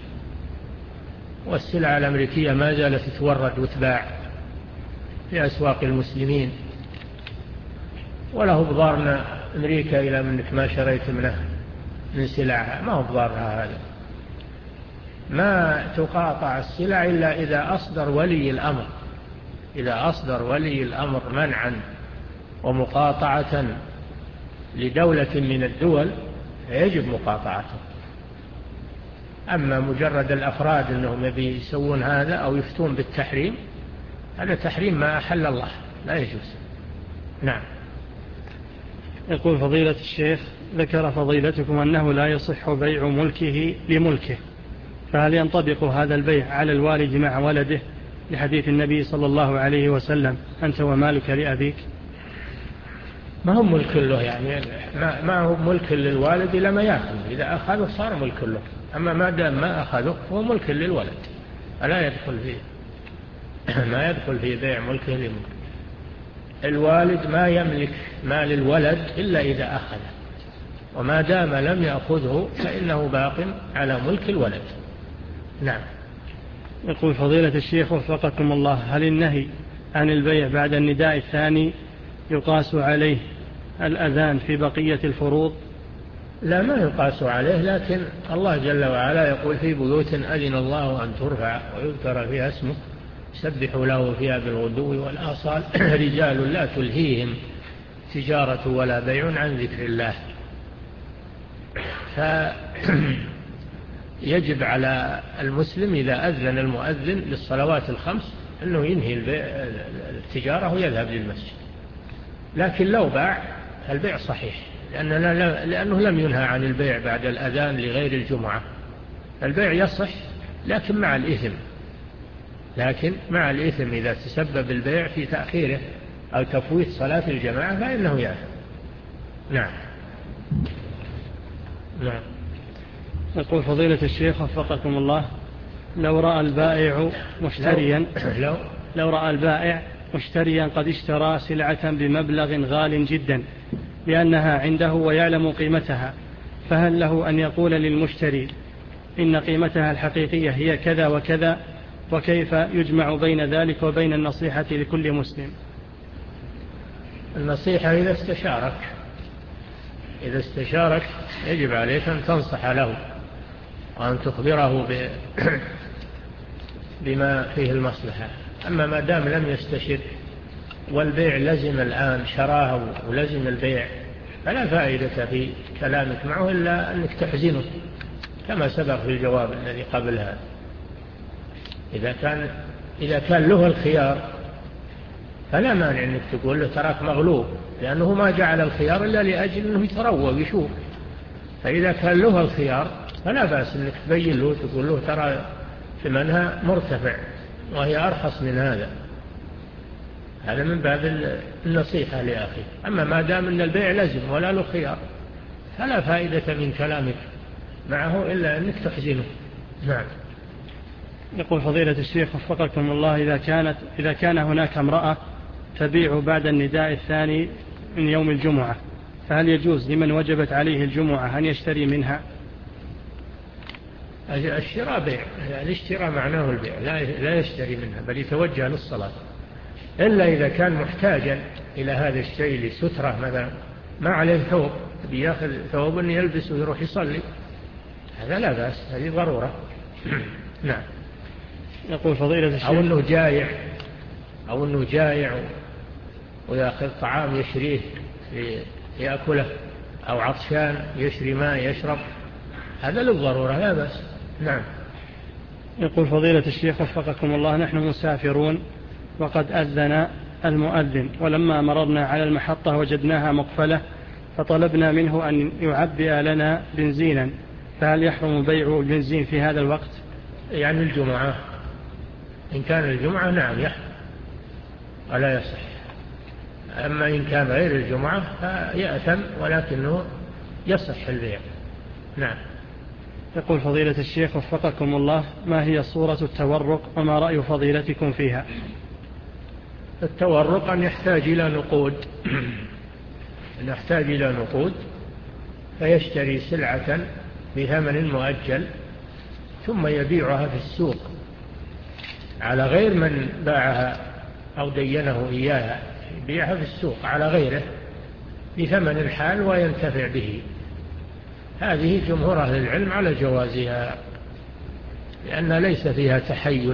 والسلع الأمريكية ما زالت تتورد وتباع في أسواق المسلمين، وله بضارنا أمريكا إلى منك ما شريت منه من سلعها، ما هو بضارها هذا. ما تقاطع السلع إلا إذا أصدر ولي الأمر، إذا أصدر ولي الأمر منعا ومقاطعة لدولة من الدول يجب مقاطعته. أما مجرد الأفراد أنهم يسوون هذا أو يفتون بالتحريم، هذا تحريم ما أحل الله، لا يجوز. نعم. يقول فضيلة الشيخ، ذكر فضيلتكم أنه لا يصح بيع ملكه لملكه، فهل ينطبق هذا البيع على الوالد مع ولده لحديث النبي صلى الله عليه وسلم أنت ومالك لأبيك؟ ما هو ملك له، يعني ما, ما هو ملك للوالد إلا ما يأخذ، إذا أخذه صار ملك له، أما ما دام ما أخذه هو ملك للولد، ألا يدخل فيه ما يدخل في بيع ملكه لملك. الوالد ما يملك مال الولد إلا إذا أخذه، وما دام لم يأخذه فإنه باق على ملك الولد. نعم. يقول فضيلة الشيخ وفقكم الله، هل النهي عن البيع بعد النداء الثاني يقاس عليه الأذان في بقية الفروض؟ لا، ما يقاس عليه، لكن الله جل وعلا يقول في بيوت أذن الله أن ترفع ويذكر فيها اسمه سبحوا له فيها بالغدو والآصال رجال لا تلهيهم تجارة ولا بيع عن ذكر الله. فيجب على المسلم إذا أذن المؤذن للصلوات الخمس أنه ينهي التجارة ويذهب للمسجد. لكن لو باع البيع صحيح، لأنه, لأنه لم ينهى عن البيع بعد الأذان لغير الجمعة. البيع يصح لكن مع الإثم، لكن مع الإثم إذا تسبب البيع في تأخيره أو تفويت صلاة الجماعة فإنه يأثم. نعم. نعم. يقول فضيلة الشيخ وفقكم الله، لو رأى البائع مشتريا لو, لو رأى البائع مشتريا قد اشترى سلعة بمبلغ غال جدا لأنها عنده ويعلم قيمتها، فهل له أن يقول للمشتري إن قيمتها الحقيقية هي كذا وكذا، وكيف يجمع بين ذلك وبين النصيحة لكل مسلم؟ النصيحة إذا استشارك إذا استشارك يجب عليك أن تنصح له وأن تخبره بما فيه المصلحة. أما ما دام لم يستشر والبيع لزم الآن، شراه ولزم البيع، فلا فائدة في كلامك معه إلا أنك تحزنه كما سبق في الجواب الذي قبل هذا. إذا كان إذا كان له الخيار فلا مانع أنك تقول له تراك مغلوب، لأنه ما جعل الخيار إلا لأجل أنه يتروى ويشوف. فإذا كان له الخيار فلا بأس أنك تبين له تقول له ترى ثمنها مرتفع وهي أرخص من هذا. هذا من باب النصيحة لأخي. أما ما دام أن البيع لازم ولا له خيار فلا فائدة من كلامك معه إلا أنك تحزنه. نعم. يقول فضيلة الشيخ وفقكم الله، إذا كانت إذا كان هناك امرأة تبيع بعد النداء الثاني من يوم الجمعة، فهل يجوز لمن وجبت عليه الجمعة أن يشتري منها؟ الشراء بيع، الاشتراء معناه البيع، لا يشتري منها بل يتوجه للصلاة، إلا إذا كان محتاجا إلى هذا الشيء لسترة مثلا، ما عليه ثوب بياخذ ثوب يلبس ويروح يصلي، هذا لا بأس، هذه ضرورة. نعم. يقول فضيلة الشيخ أو أنه جائع أو أنه جائع ويأخذ طعام يشريه يأكله، أو عطشان يشري ماء يشرب، هذا للضرورة لا بأس. نعم. يقول فضيلة الشيخ وفقكم الله، نحن مسافرون وقد أذن المؤذن، ولما مررنا على المحطة وجدناها مقفلة فطلبنا منه أن يعبئ لنا بنزينا، فهل يحرم بيع البنزين في هذا الوقت؟ يعني الجمعة، إن كان الجمعة نعم يحرم ولا يصح، أما إن كان غير الجمعة فيأثم ولكنه يصح البيع. نعم. يقول فضيلة الشيخ وفقكم الله، ما هي صورة التورق وما رأي فضيلتكم فيها؟ التورق أن يحتاج إلى نقود أن يحتاج إلى نقود فيشتري سلعة بثمن مؤجل ثم يبيعها في السوق على غير من باعها أو دينه إياها، يبيعها في السوق على غيره بثمن الحال وينتفع به. هذه جمهور أهل العلم على جوازها، لأن ليس فيها تحيل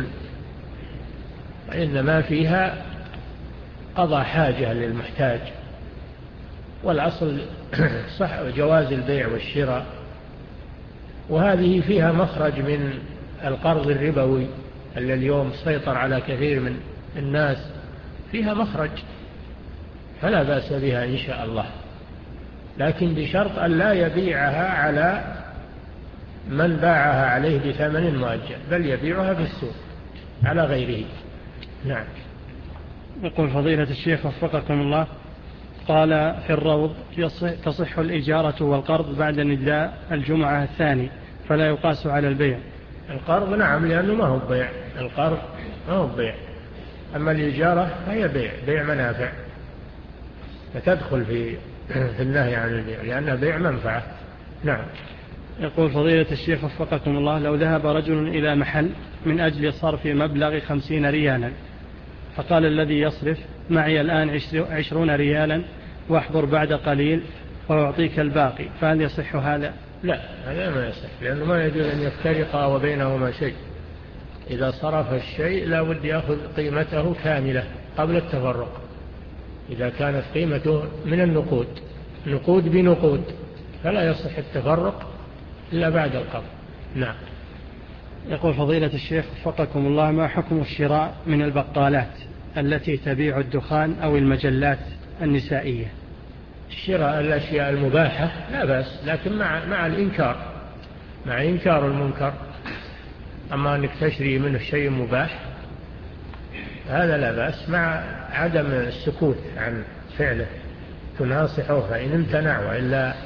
وإنما فيها قضاء حاجة للمحتاج، والأصل صح جواز البيع والشراء. وهذه فيها مخرج من القرض الربوي الذي اليوم سيطر على كثير من الناس، فيها مخرج فلا بأس بها إن شاء الله، لكن بشرط أن لا يبيعها على من باعها عليه بثمن مؤجل، بل يبيعها في السوق على غيره. نعم. يقول فضيلة الشيخ وفقكم الله، قال في الروض تصح الإجارة والقرض بعد نداء الجمعة الثاني فلا يقاس على البيع. القرض نعم، لأنه ما هو بيع، القرض ما هو بيع، أما الإجارة فهي بيع، بيع منافع، فتدخل في في النهي عن البيع لأنها بيع منفعة. نعم. يقول فضيلة الشيخ وفقكم الله، لو ذهب رجل إلى محل من أجل صرف مبلغ خمسين ريالا، فقال الذي يصرف معي الآن عشرون ريالا واحضر بعد قليل وأعطيك الباقي، فهل يصح هذا؟ لا، هذا ما يصح، لأنه ما يجوز أن يفترق وبينهما شيء. إذا صرف الشيء لا بد يأخذ قيمته كاملة قبل التفرق، إذا كانت قيمته من النقود نقود بنقود فلا يصح التفرق إلا بعد القبض. نعم. يقول فضيلة الشيخ وفقكم الله، ما حكم الشراء من البقالات التي تبيع الدخان أو المجلات النسائية؟ الشراء الأشياء المباحة لا بأس، لكن مع مع الإنكار مع إنكار المنكر. أما أنك تشري منه شيء مباح هذا لا بأس، مع عدم السكوت عن فعله، تناصحه فإن امتنع، وإلا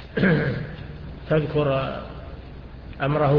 تذكر أمره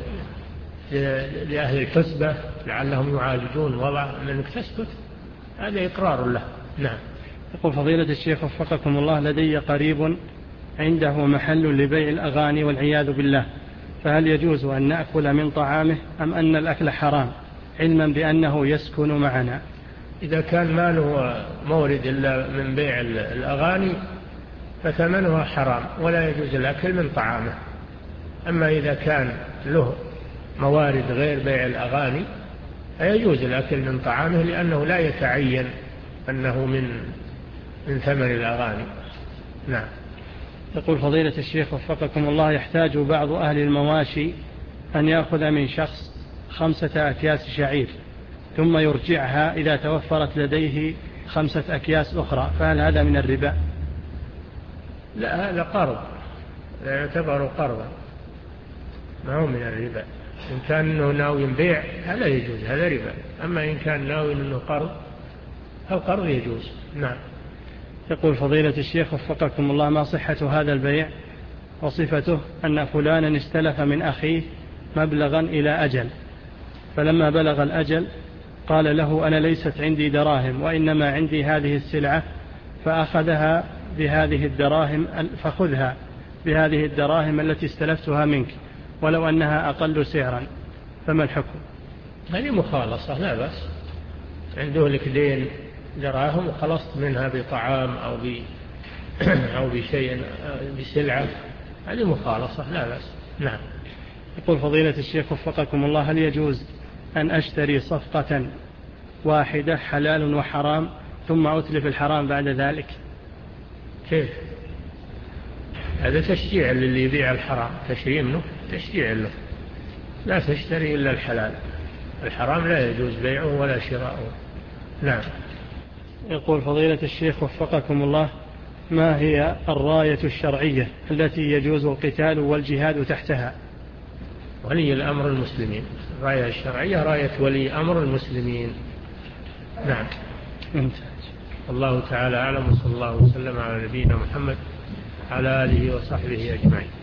لأهل الحسبة لعلهم يعالجون وضع، أنك تسكت هذا إقرار له. نعم. يقول فضيلة الشيخ وفقكم الله، لدي قريب عنده محل لبيع الأغاني والعياذ بالله، فهل يجوز أن نأكل من طعامه أم أن الأكل حرام علما بأنه يسكن معنا؟ إذا كان ما له مورد إلا من بيع الأغاني فثمنها حرام ولا يجوز الأكل من طعامه. أما إذا كان له موارد غير بيع الأغاني فيجوز الأكل من طعامه، لأنه لا يتعين أنه من من ثمن الأغاني. نعم. يقول فضيلة الشيخ وفقكم الله، يحتاج بعض أهل المواشي أن يأخذ من شخص خمسة أكياس شعير ثم يرجعها إذا توفرت لديه خمسة أكياس أخرى، فهل هذا من الربا؟ لا، هذا قرض، لا يعتبر قرضا، ما هو من الربا. إن كان أنه ناوي بيع هذا يجوز، هذا ربا. أما إن كان ناوي أنه قرض فالقرض يجوز. نعم. يقول فضيلة الشيخ وفقكم الله، ما صحة هذا البيع وصفته أن فلانا استلف من أخيه مبلغا إلى أجل، فلما بلغ الأجل قال له أنا ليست عندي دراهم وإنما عندي هذه السلعة، فأخذها بهذه الدراهم فخذها بهذه الدراهم التي استلفتها منك ولو أنها أقل سعرا، فما الحكم؟ هذه مخالصة، لا بأس. عنده لك دين دراهم وخلصت منها بطعام أو ب أو بشيء بسلعة، هذه مخالصة، لا بأس. نعم. يقول فضيلة الشيخ وفقكم الله، هل يجوز أن أشتري صفقة واحدة حلال وحرام ثم أتلف الحرام بعد ذلك؟ كيف؟ هذا تشجيع للي يبيع الحرام، تشريع منه، تشجيع له. لا تشتري إلا الحلال، الحرام لا يجوز بيعه ولا شراؤه. نعم. يقول فضيلة الشيخ وفقكم الله، ما هي الراية الشرعية التي يجوز القتال والجهاد تحتها؟ ولي الأمر المسلمين. الراية الشرعية راية ولي أمر المسلمين. نعم. ممتاز. الله تعالى أعلم، وصلى الله وسلم على نبينا محمد على آله وصحبه أجمعين.